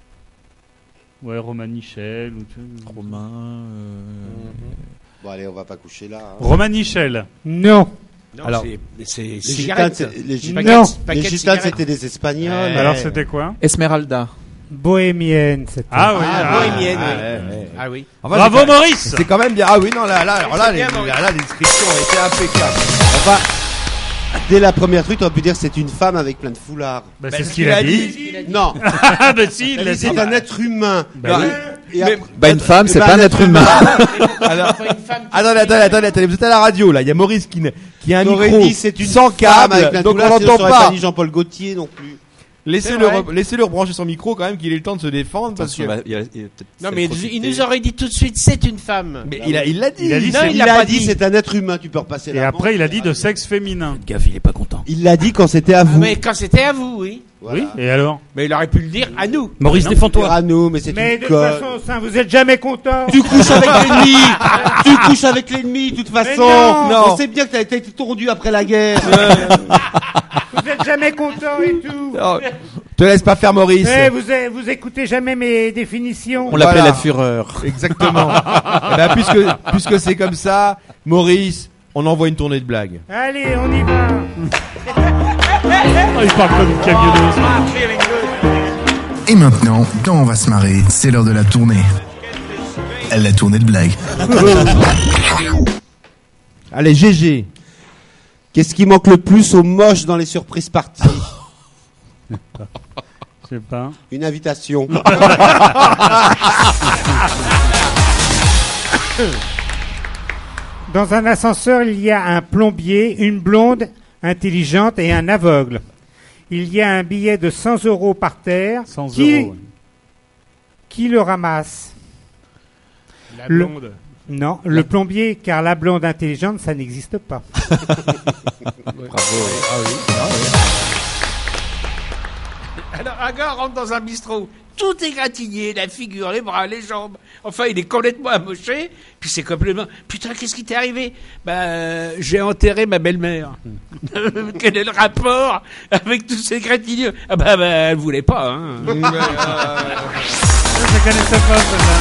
oui. Ouais, Romanichel ou tu vois. Romain. euh, Bon, allez, on va pas coucher là. hein. Romanichel. Non. Non, Alors, c'est- c'est Les gitanes, cigarette. c'est- les gitanes, Paquet- Non. paquet les de gitanes, cigarettes. c'était des Espagnols. Ouais. Alors c'était quoi? Esmeralda. Bohémienne, c'était. Ah oui, Ah, ah, bohémienne, ah, oui. ouais, ouais. Ah oui. Enfin, Bravo c'est quand- Maurice. C'est quand même bien. Ah oui, non, là, là, alors là, C'est les, bien, Maurice. là, la description était impeccable. Enfin, dès la première truc, on aurait pu dire c'est une femme avec plein de foulards. Bah, Bah, c'est ce ce qu'il qu'il a a dit. dit. Non, Ah bah si, il elle l'a dit, dit. c'est un être humain. Bah oui. Et Mais- après- Bah une femme, Eh c'est ben, pas un être humain. Alors, Enfin, une femme qui attendez, attendez, attendez, attendez, vous êtes à la radio là. Il y a Maurice qui, ne- qui a un T'aurais micro dit c'est une sans femme avec câble, plein de donc on foulards, sinon n'entend j'aurais pas. dit Jean-Paul Gaultier non plus. Laissez-le, C'est vrai. re- laissez-le rebrancher son micro quand même, qu'il ait le temps de se défendre parce que. Attention, bah, il y a- il y a peut-être Non, celle mais il, profiter. il nous aurait dit tout de suite, c'est une femme. Mais il a, il l'a dit. Il a dit Non, c'est- il Il l'a a pas dit dit. c'est un être humain, tu peux repasser Et la après, manche. il a dit de sexe féminin. Gaffe, il est pas content. Il l'a dit quand c'était à Ah, vous. mais quand c'était à vous, oui. Voilà. Oui, et alors? Mais il aurait pu le dire à nous. Maurice, Non, défends-toi. À nous, mais c'est Mais une de toute conne. façon, ça, vous êtes jamais content. Tu couches avec l'ennemi. Tu couches avec l'ennemi, de toute façon. non. Non. On sait bien que t'as été tordu après la guerre. Vous êtes jamais content et tout. Non, te laisse pas faire Maurice. Eh, vous, é- vous écoutez jamais mes définitions. On l'appelait Voilà. la fureur. Exactement. Eh ben, puisque, puisque c'est comme ça, Maurice, on envoie une tournée de blagues. Allez, on y va. Oh, il parle comme une camionneuse. Et maintenant, quand on va se marrer, c'est l'heure de la tournée. La tournée de blagues. Allez, G G. Qu'est-ce qui manque le plus aux moches dans les surprises parties? Je sais pas. Une invitation. Dans un ascenseur, il y a un plombier, une blonde intelligente et un aveugle. Il y a un billet de cent euros par terre. cent qui, euros. qui le ramasse? La Le- blonde. Non, le plombier, car la blonde intelligente, ça n'existe pas. Bravo. Ah oui. Ah oui. Alors, un gars rentre dans un bistrot, tout égratigné, la figure, les bras, les jambes. Enfin, il est complètement amoché. Puis c'est complètement. Putain, qu'est-ce qui t'est arrivé? Bah, euh, j'ai enterré ma belle-mère. Quel est le rapport avec tous ces gratigneux? Ah bah, bah, elle voulait pas. Hein. Je connaissais pas celle-là.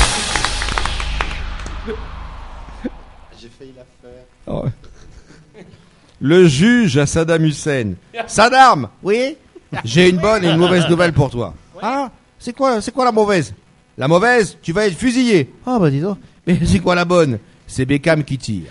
J'ai failli la faire. Oh. Le juge à Saddam Hussein. Saddam, oui? J'ai une bonne et une mauvaise nouvelle pour toi. Ah, c'est quoi, c'est quoi la mauvaise? La mauvaise, tu vas être fusillé. Ah bah dis donc. Mais c'est quoi la bonne? C'est Beckham qui tire.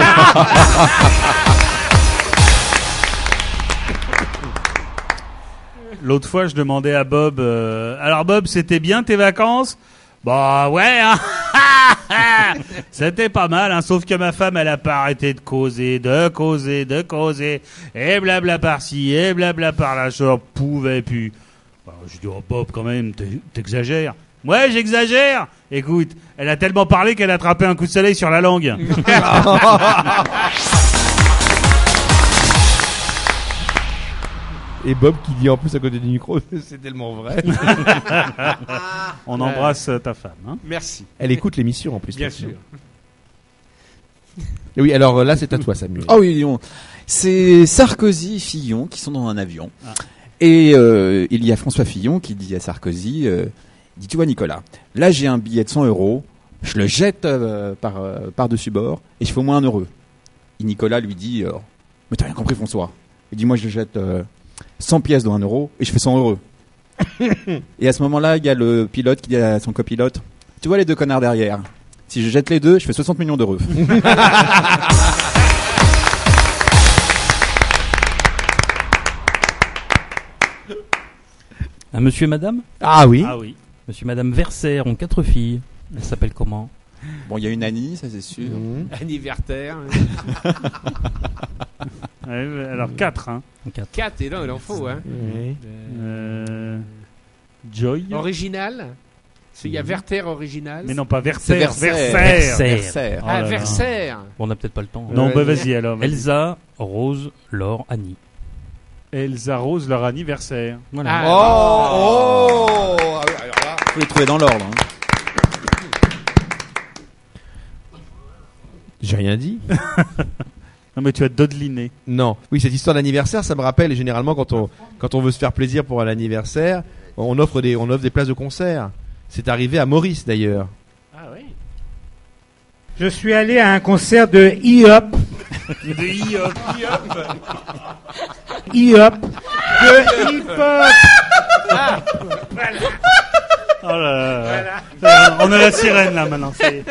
L'autre fois, je demandais à Bob, euh, alors Bob, c'était bien tes vacances? Bah ouais, hein. C'était pas mal, hein, sauf que ma femme, elle a pas arrêté de causer, de causer, de causer, et blabla par-ci, et blabla par-là, je pouvais plus. Bah, je dis, oh Bob, quand même, t'exagères. Ouais, j'exagère. Écoute, elle a tellement parlé qu'elle a attrapé un coup de soleil sur la langue. Et Bob qui dit en plus à côté du micro, c'est tellement vrai. On embrasse ta femme. Hein. Merci. Elle écoute l'émission en plus. Bien sûr. Oui, alors là, c'est à toi, Samuel. Ah oui, on... c'est Sarkozy et Fillon qui sont dans un avion. Ah. Et euh, il y a François Fillon qui dit à Sarkozy, euh, il dit, tu vois Nicolas, là j'ai un billet de cent euros, je le jette euh, par, euh, par-dessus bord et je fais au moins un heureux. Et Nicolas lui dit, euh, mais t'as rien compris François. Il dit, moi je jette euh, cent pièces dans un euro et je fais cent heureux. Et à ce moment-là, il y a le pilote qui dit à son copilote, tu vois les deux connards derrière, si je jette les deux, je fais soixante millions d'euros. Un monsieur et madame? Ah oui. Ah oui. Monsieur et madame Verser ont quatre filles. Elles s'appellent comment? Bon, il y a une Annie, ça c'est sûr. Mmh. Anniversaire. Ouais, alors quatre, hein. Quatre. quatre, et non, il en faut, hein. Oui. Euh... Joy. Original. Il y a Werther original. Mais non, pas Verser. Verser. Verser. Verser. Oh Ah, là là. Verser. Bon, on n'a peut-être pas le temps. hein. Non, Ouais, bah vas-y. vas-y alors. Vas-y. Elsa, Rose, Laure, Annie. Elsa Rose, leur anniversaire. Voilà. Ah, Oh, oh ah oui, alors là. Faut les trouver dans l'ordre. Hein. J'ai rien dit. Non, mais tu as dodeliné. Non. Oui, cette histoire d'anniversaire, ça me rappelle généralement quand on quand on veut se faire plaisir pour un anniversaire, on offre des on offre des places de concert. C'est arrivé à Maurice d'ailleurs. Ah oui. Je suis allé à un concert de I-Hop. De I-Hop. I-Hop. De hip-hop. Oh là là. Voilà. On a la sirène là maintenant. C'est...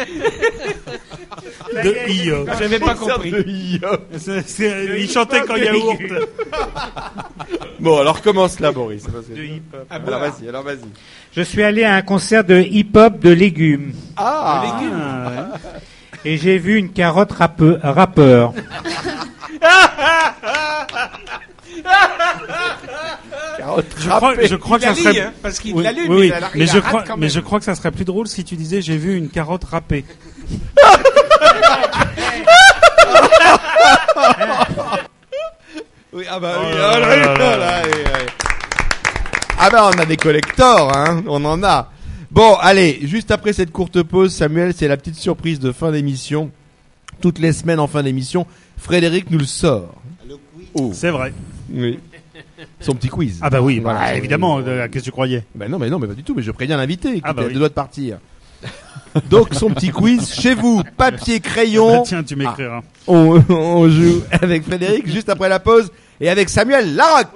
De I-Hop. J'avais pas compris. C'est, c'est, il chantait quand yaourt. Bon, alors commence là, Maurice. De hip-hop. Ah, Alors voilà. vas-y, alors vas-y. Je suis allé à un concert de hip-hop de légumes. Ah. Les légumes. Ah, ouais. Et j'ai vu une carotte rappe- rappeur. Je crois, je crois Il que ça la lit, serait. hein, parce qu'il Oui, l'a lu, oui, mais oui. il la- il mais, la je rate crois, quand mais même. je crois que ça serait plus drôle si tu disais j'ai vu une carotte râpée. Oui, ah bah Oh oui. là oh là là là là là, là. oui, oui. Ah bah on a des collectors, hein. On en a. Bon, allez, juste après cette courte pause, Samuel, c'est la petite surprise de fin d'émission. Toutes les semaines en fin d'émission, Frédéric nous le sort. Oh. C'est vrai. Oui. Son petit quiz. Ah bah oui, Voilà. bah, évidemment. euh, Qu'est-ce que tu croyais? Ben non, mais non, mais pas du tout. Mais je préviens l'invité qui Ah bah a oui. deux doigts de partir. Donc son petit quiz chez vous, papier, crayon. Ah, tiens, tu m'écriras. On, on joue avec Frédéric juste après la pause et avec Samuel Larocque.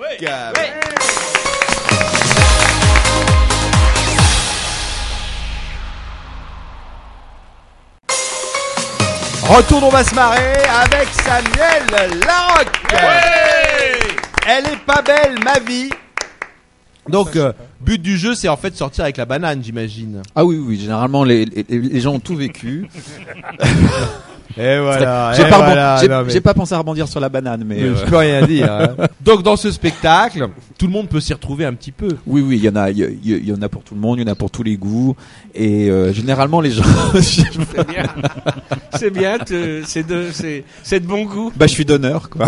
Retour, on va se marrer avec Samuel Larocque. Elle est pas belle, ma vie. Donc, euh, but du jeu, c'est en fait sortir avec la banane, j'imagine. Ah oui, oui, généralement les, les, les gens ont tout vécu. Et voilà. J'ai et pas, voilà, rebond- j'ai- non, mais- j'ai pas pensé à rebondir sur la banane, mais. Mais euh, je peux rien dire. hein. Donc dans ce spectacle, tout le monde peut s'y retrouver un petit peu. Oui, oui, il y en a, il y, y- il y en a pour tout le monde, il y en a pour tous les goûts, et euh, généralement les gens. C'est bien. C'est bien, te- c'est de, c'est, c'est de bon goût. Bah, je suis donneur, quoi.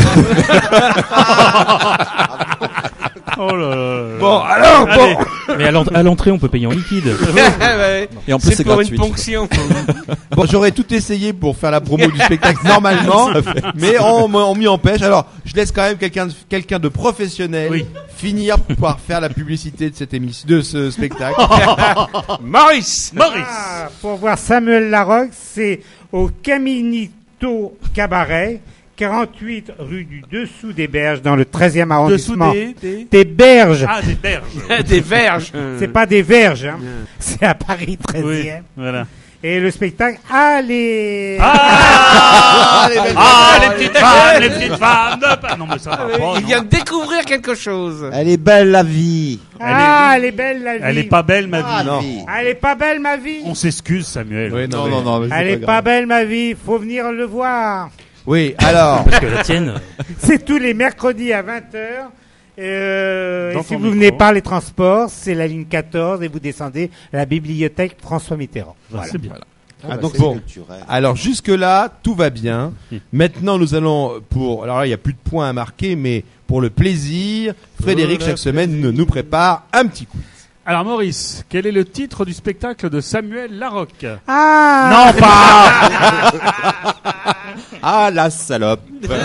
Oh là là là. Bon, alors, Allez. bon. Mais à l'ent- à l'entrée, on peut payer en liquide. Ouais. Et en plus, c'est pour gratuit. une ponction. Bon, j'aurais tout essayé pour faire la promo du spectacle normalement, mais on, m- on m'y empêche. Alors, je laisse quand même quelqu'un de, quelqu'un de professionnel Oui. finir par faire la publicité de cette émission, de ce spectacle. Maurice. Maurice. Ah, pour voir Samuel Larocque, c'est au Caminito Cabaret, quarante-huit rue du Dessous des Berges, dans le treizième Dessous arrondissement. des, des... Des Berges. Ah, des berges. Des verges. C'est pas des Verges, hein. C'est à Paris treizième. Oui, voilà. Et le spectacle, allez. Ah, les belles ah, femmes. les petites femmes, les petites femmes de pa- Non, mais ça va pas. Il non. vient de découvrir quelque chose. Elle est belle la vie. Ah, elle est belle la vie. Elle est pas belle, ma Ah, vie. non. vie. Elle est pas belle ma vie. On s'excuse, Samuel. Oui, Non, mais- non, non, mais c'est Elle est pas pas grave. belle ma vie. Faut venir le voir. Oui, alors, Parce que la tienne. C'est tous les mercredis à vingt heures. Euh, Dans et si ton vous micro. venez par les transports, c'est la ligne quatorze et vous descendez à la bibliothèque François Mitterrand. Voilà. C'est bien. Ah, donc c'est bon. culturel. alors jusque-là, tout va bien. Maintenant, nous allons pour, alors là, il n'y a plus de points à marquer, mais pour le plaisir, Frédéric, Pour le chaque semaine, nous, nous prépare un petit coup. Alors, Maurice, quel est le titre du spectacle de Samuel Larocque? Ah Non, pas. Ah, la salope.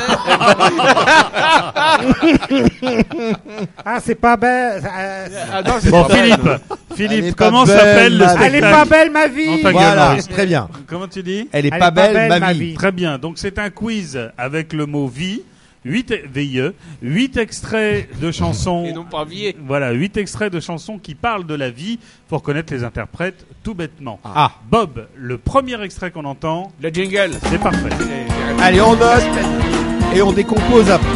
Ah, c'est pas belle. euh, Ah non, c'est Bon, pas mal. Philippe, Elle Philippe, est pas comment belle, s'appelle le ma vie. spectacle? Elle est pas belle ma vie. Non, ta gueule, Voilà, Maurice. très bien. Comment tu dis? Elle est Elle pas est pas belle, belle, ma ma vie. vie. Très bien. Donc, c'est un quiz avec le mot vie. huit V I E, huit extraits de chansons. Et non pas vier. Voilà, huit extraits de chansons qui parlent de la vie. Faut reconnaître les interprètes tout bêtement. Ah. Bob, le premier extrait qu'on entend, Le jingle. c'est parfait. Allez, on note et on décompose après.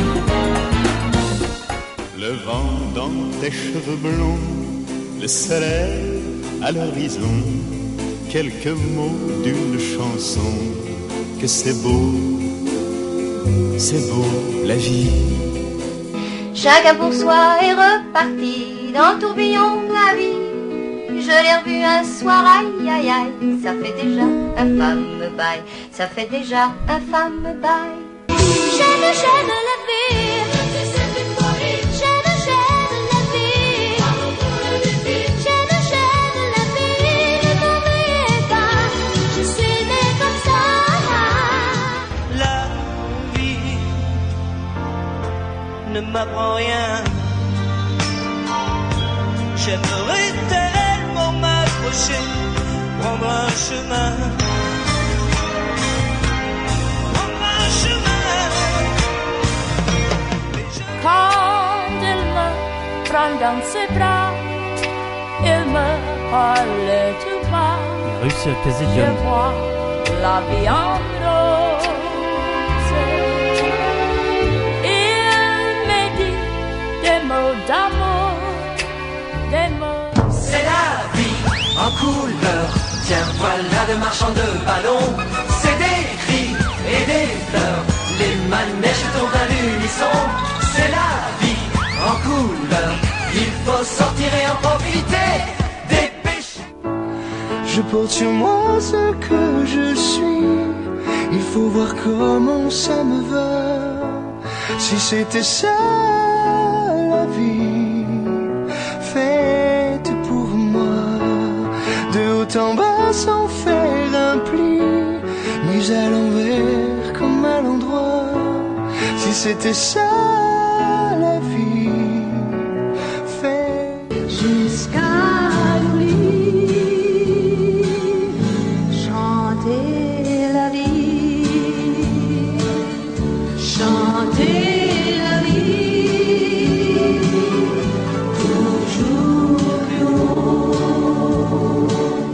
Le vent dans tes cheveux blonds, le soleil à l'horizon, quelques mots d'une chanson, que c'est beau, c'est beau la vie. Chacun pour soi est reparti dans le tourbillon de la vie. Je l'ai revu un soir, aïe aïe aïe, ça fait déjà un fameux bail, ça fait déjà un fameux bail. J'aime, j'aime la vie, j'aime, j'aime la vie, j'aime, j'aime la vie, ne m'en veuillez pas, je suis née comme ça. La vie ne m'apprend rien. J'aimerais tellement m'approcher, prendre un chemin, prendre un chemin. Quand elle me prend dans ses bras, elle me parle tout bas. Il a réussi à caser Je Diane. vois la vie en rose. Il me dit des mots d'amour, des mots. C'est la vie en couleur. Tiens, voilà de marchands de ballons. C'est des cris et des fleurs. Les manèges tournent à l'unisson. C'est la vie en couleur. Il faut sortir et en profiter. Dépêchez. Je porte sur moi ce que je suis. Il faut voir comment ça me va. Si c'était ça la vie, faite pour moi, de haut en bas sans faire un pli, mise à l'envers comme à l'endroit. Si c'était ça la vie, faite Jusqu'à l'oubli, chanter la vie, chanter la vie, toujours plus haut.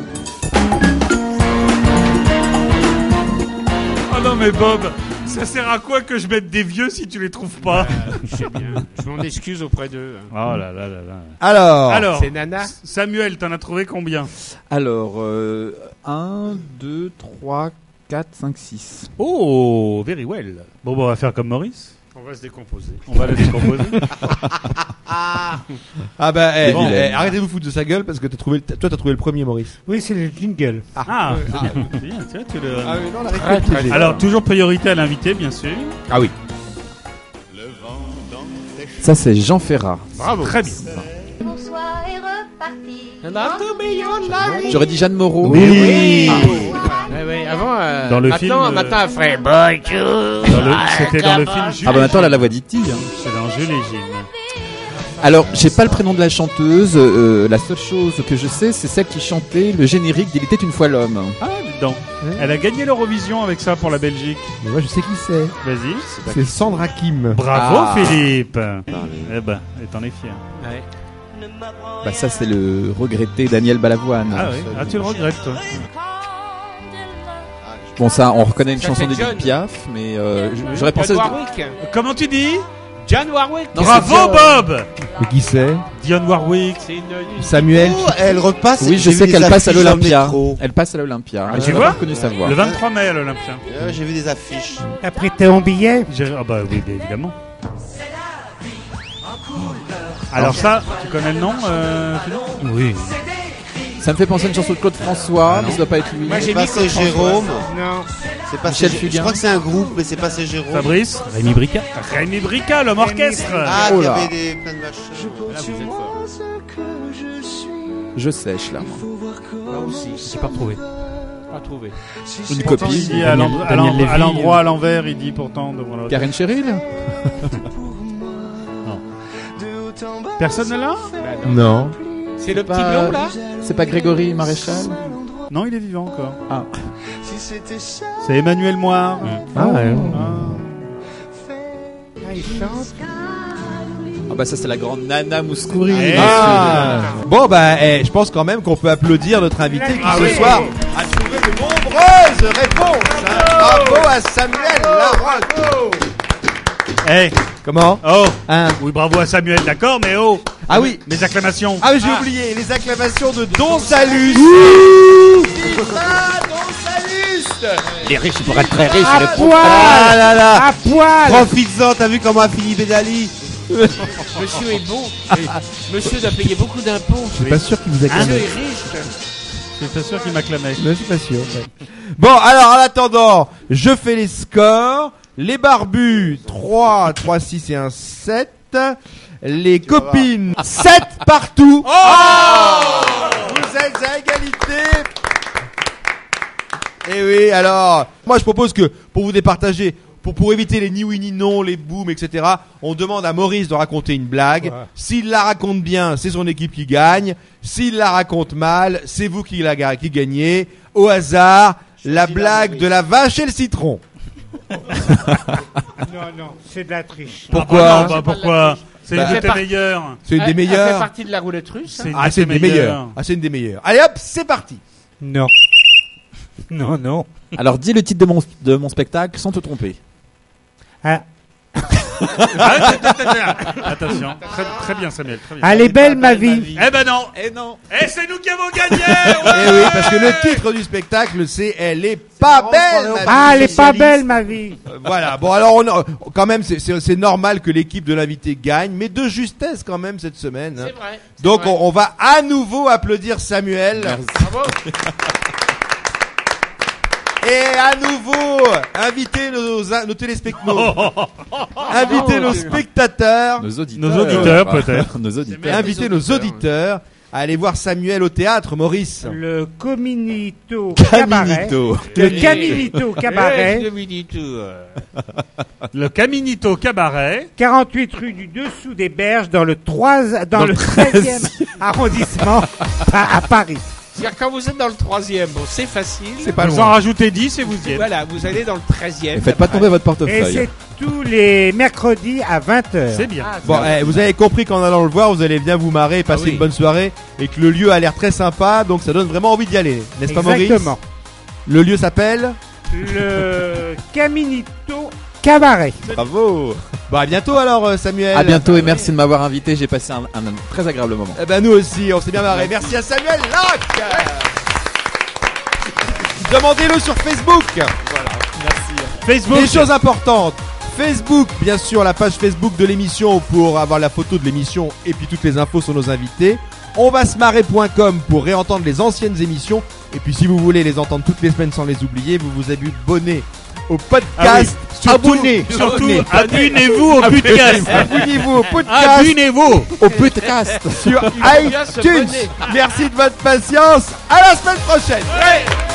Oh non, mais Bob, ça sert à quoi que je mette des vieux si tu les trouves pas? Je sais bien. Je m'en excuse auprès d'eux. Oh là là là là. Alors, Alors, C'est Nana. Samuel, t'en as trouvé combien? Alors, euh, un, deux, trois, quatre, cinq, six. Oh, very well. Bon, bon, on va faire comme Maurice. On va se décomposer. On va le décomposer. Ah bah, eh, Bon. eh, arrêtez de vous foutre de sa gueule parce que t'as trouvé, le- toi t'as trouvé le premier, Maurice. Oui, c'est le jingle. Ah, ah, c'est bien, tu vois, tu le... Ah oui, non, la Très, très bien. Alors, toujours priorité à l'invité, bien sûr. Ah oui. Ça, c'est Jean Ferrat. Bravo. Très bien. Bonsoir est reparti. J'aurais dit Jeanne Moreau. Oui. Ouais, ouais, avant, euh, Dans le maintenant, film, maintenant, elle ferait bonjour. Dans le- C'était dans le film Jules Ah bah maintenant, elle a et la voix d'E T. Hein. Gilles. C'est dans Jules et Gilles. Alors, j'ai pas le prénom de la chanteuse. euh, la seule chose que je sais, c'est celle qui chantait le générique d'Il était une fois l'homme. Ah, dis donc. Elle a gagné l'Eurovision avec ça pour la Belgique. Mais moi je sais qui c'est. Vas-y. C'est Sandra Kim. Bravo, Ah. Philippe. Eh ben, et t'en es fier. Ouais. Bah ça, c'est le regretté Daniel Balavoine. Ah oui. Ah, tu le regrettes, toi. Bon, ça, on reconnaît une Ça chanson fait d'Edith John. Piaf, mais euh, j- j'aurais pensé. John Warwick. Comment tu dis? John Warwick. Non, Bravo, c'est Dion. Bob. Mais qui c'est? Dionne Warwick. C'est une, une- Samuel. Oh, elle repasse. Oui, je j'ai sais vu qu'elle des passe à affiches dans le l'Olympia. métro. Elle passe à l'Olympia. Ah, J'ai tu pas vois reconnu sa voix. Le vingt-trois mai à l'Olympia. Ouais, j'ai vu des affiches. T'as pris ton billet? J'ai- Ah bah oui, bah, évidemment. Alors ça, tu connais le nom euh, Philippe? Oui. Ça me fait penser à une chanson de Claude François, mais ça doit pas être lui. Moi, j'ai C'est mis pas c'est Claude Jérôme. Non. C'est pas Michel c'est- Fugain. Je crois que c'est un groupe, mais c'est pas c'est Jérôme. Fabrice? Rémi Brica. Rémi Brica, l'homme orchestre. Ah, Oh il y là. avait des plein de machins. Sur moi ce que je suis. Je sèche là. moi. Faut voir Là comment aussi. J'ai pas retrouvé. Pas trouvé. si Une c'est copie. Il dit possible à Daniel- l'end- à Daniel l'end- à Lévy, l'endroit, euh. à l'envers, il dit pourtant devant l'autre. Karen Cheryl. de haut en bas, Personne n'est là? Non. C'est le petit Pas- blond, là? C'est pas Grégory Maréchal. Non, il est vivant encore. Ah. si c'était ça. C'est Emmanuel Moire. Ah ouais. Ah, il chante. Ah bah ça c'est la grande Nana Mouskouri. Eh, Ah. Bon bah, eh, je pense quand même qu'on peut applaudir notre invité qui Ah ce oui. soir a trouvé de nombreuses réponses. hein. Bravo à Samuel Larocque. Eh, Comment? oh. Hein? Oui, bravo à Samuel, d'accord, mais oh. Ah oui. Les acclamations. Ah mais j'ai oublié les acclamations de Don Salus. Viva Don Salus. Les riches pour être très riches, À les poil. Ah là là. À poil. Profites-en, t'as vu comment a fini Ben Ali? Monsieur est bon. Monsieur doit payer beaucoup d'impôts. Je suis pas sûr qu'il vous Monsieur acclame. est riche. Je suis pas sûr qu'il m'acclamait. Je suis pas sûr. ouais. Bon, alors en attendant, je fais les scores. Les barbus, trois, trois, six et un sept. Les copines, sept partout. Vous êtes à égalité. Et oui, alors, moi je propose que pour vous départager, pour, pour éviter les ni oui ni non, les booms, et cetera, on demande à Maurice de raconter une blague. Ouais. S'il la raconte bien, c'est son équipe qui gagne. S'il la raconte mal, c'est vous qui, la, ga- qui gagnez. Au hasard, la blague de la vache et le citron. Non, non, c'est de la triche. Pourquoi Ah bah non, bah pourquoi? C'est Bah, une de fait tes par- meilleures. C'est une des Elle- Elle fait meilleures. partie de la roulette russe. hein. C'est une Ah, de c'est tes une des meilleures. meilleures. Ah, c'est une des meilleures. Allez hop, c'est parti. Non. Non, non. Alors dis le titre de mon, de mon spectacle sans te tromper. Ah, Ah, attends, attends, attends. Attention. Très, très bien, Samuel. Très bien. elle est belle ma vie. Eh ben non. Eh non. Eh, c'est nous qui avons gagné. Eh Ouais. oui, parce que le titre du spectacle, c'est Elle est pas belle. ma Ah, vie elle est pas socialiste. belle ma vie. Euh, Voilà. Bon, alors on a- quand même, c'est- c'est c'est normal que l'équipe de l'invité gagne, mais de justesse quand même cette semaine. hein. C'est vrai. c'est Donc vrai. on, on va à nouveau applaudir Samuel. Bravo. Et à nouveau, inviter nos, nos téléspectateurs, inviter nos spectateurs, Nos auditeurs. Nos auditeurs, peut-être. Nos auditeurs. inviter nos auditeurs à aller voir Samuel au théâtre, Maurice. Le Cominito Cabaret. Caminito. Le Caminito Eh, Cabaret. je me dis tout, euh. Le Caminito Cabaret. quarante-huit rue du Dessous des Berges dans le trois, dans le treizième arrondissement à, à Paris. C'est-à-dire quand vous êtes dans le troisième, bon, c'est facile. C'est pas Vous en loin. rajoutez dix et vous y êtes. Voilà, vous allez dans le treizième. Et faites pas tomber votre Et portefeuille. c'est tous les mercredis à vingt heures. C'est bien. Ah, Bon, eh, vous avez compris qu'en allant le voir, vous allez bien vous marrer, passer Ah oui. une bonne soirée, et que le lieu a l'air très sympa, donc ça donne vraiment envie d'y aller, n'est-ce pas Maurice? Exactement. Le lieu s'appelle Le Caminito Cabaret. Bravo. Bon, à bientôt alors euh, Samuel. À bientôt et merci de m'avoir invité. J'ai passé un, un- un très agréable moment. Eh ben nous aussi, on s'est bien marré. Merci à Samuel Larocque. Demandez-le sur Facebook. Voilà, merci. Facebook. Des choses importantes. Facebook, bien sûr, la page Facebook de l'émission pour avoir la photo de l'émission et puis toutes les infos sur nos invités. On va se marrer point com pour réentendre les anciennes émissions. Et puis si vous voulez les entendre toutes les semaines sans les oublier, vous vous abonnez au podcast. Ah oui. Surtout, Abonnez. surtout, Abonnez-vous au podcast. Abonnez-vous au podcast. Abonnez-vous au podcast sur iTunes. Merci de votre patience. À la semaine prochaine. Ouais.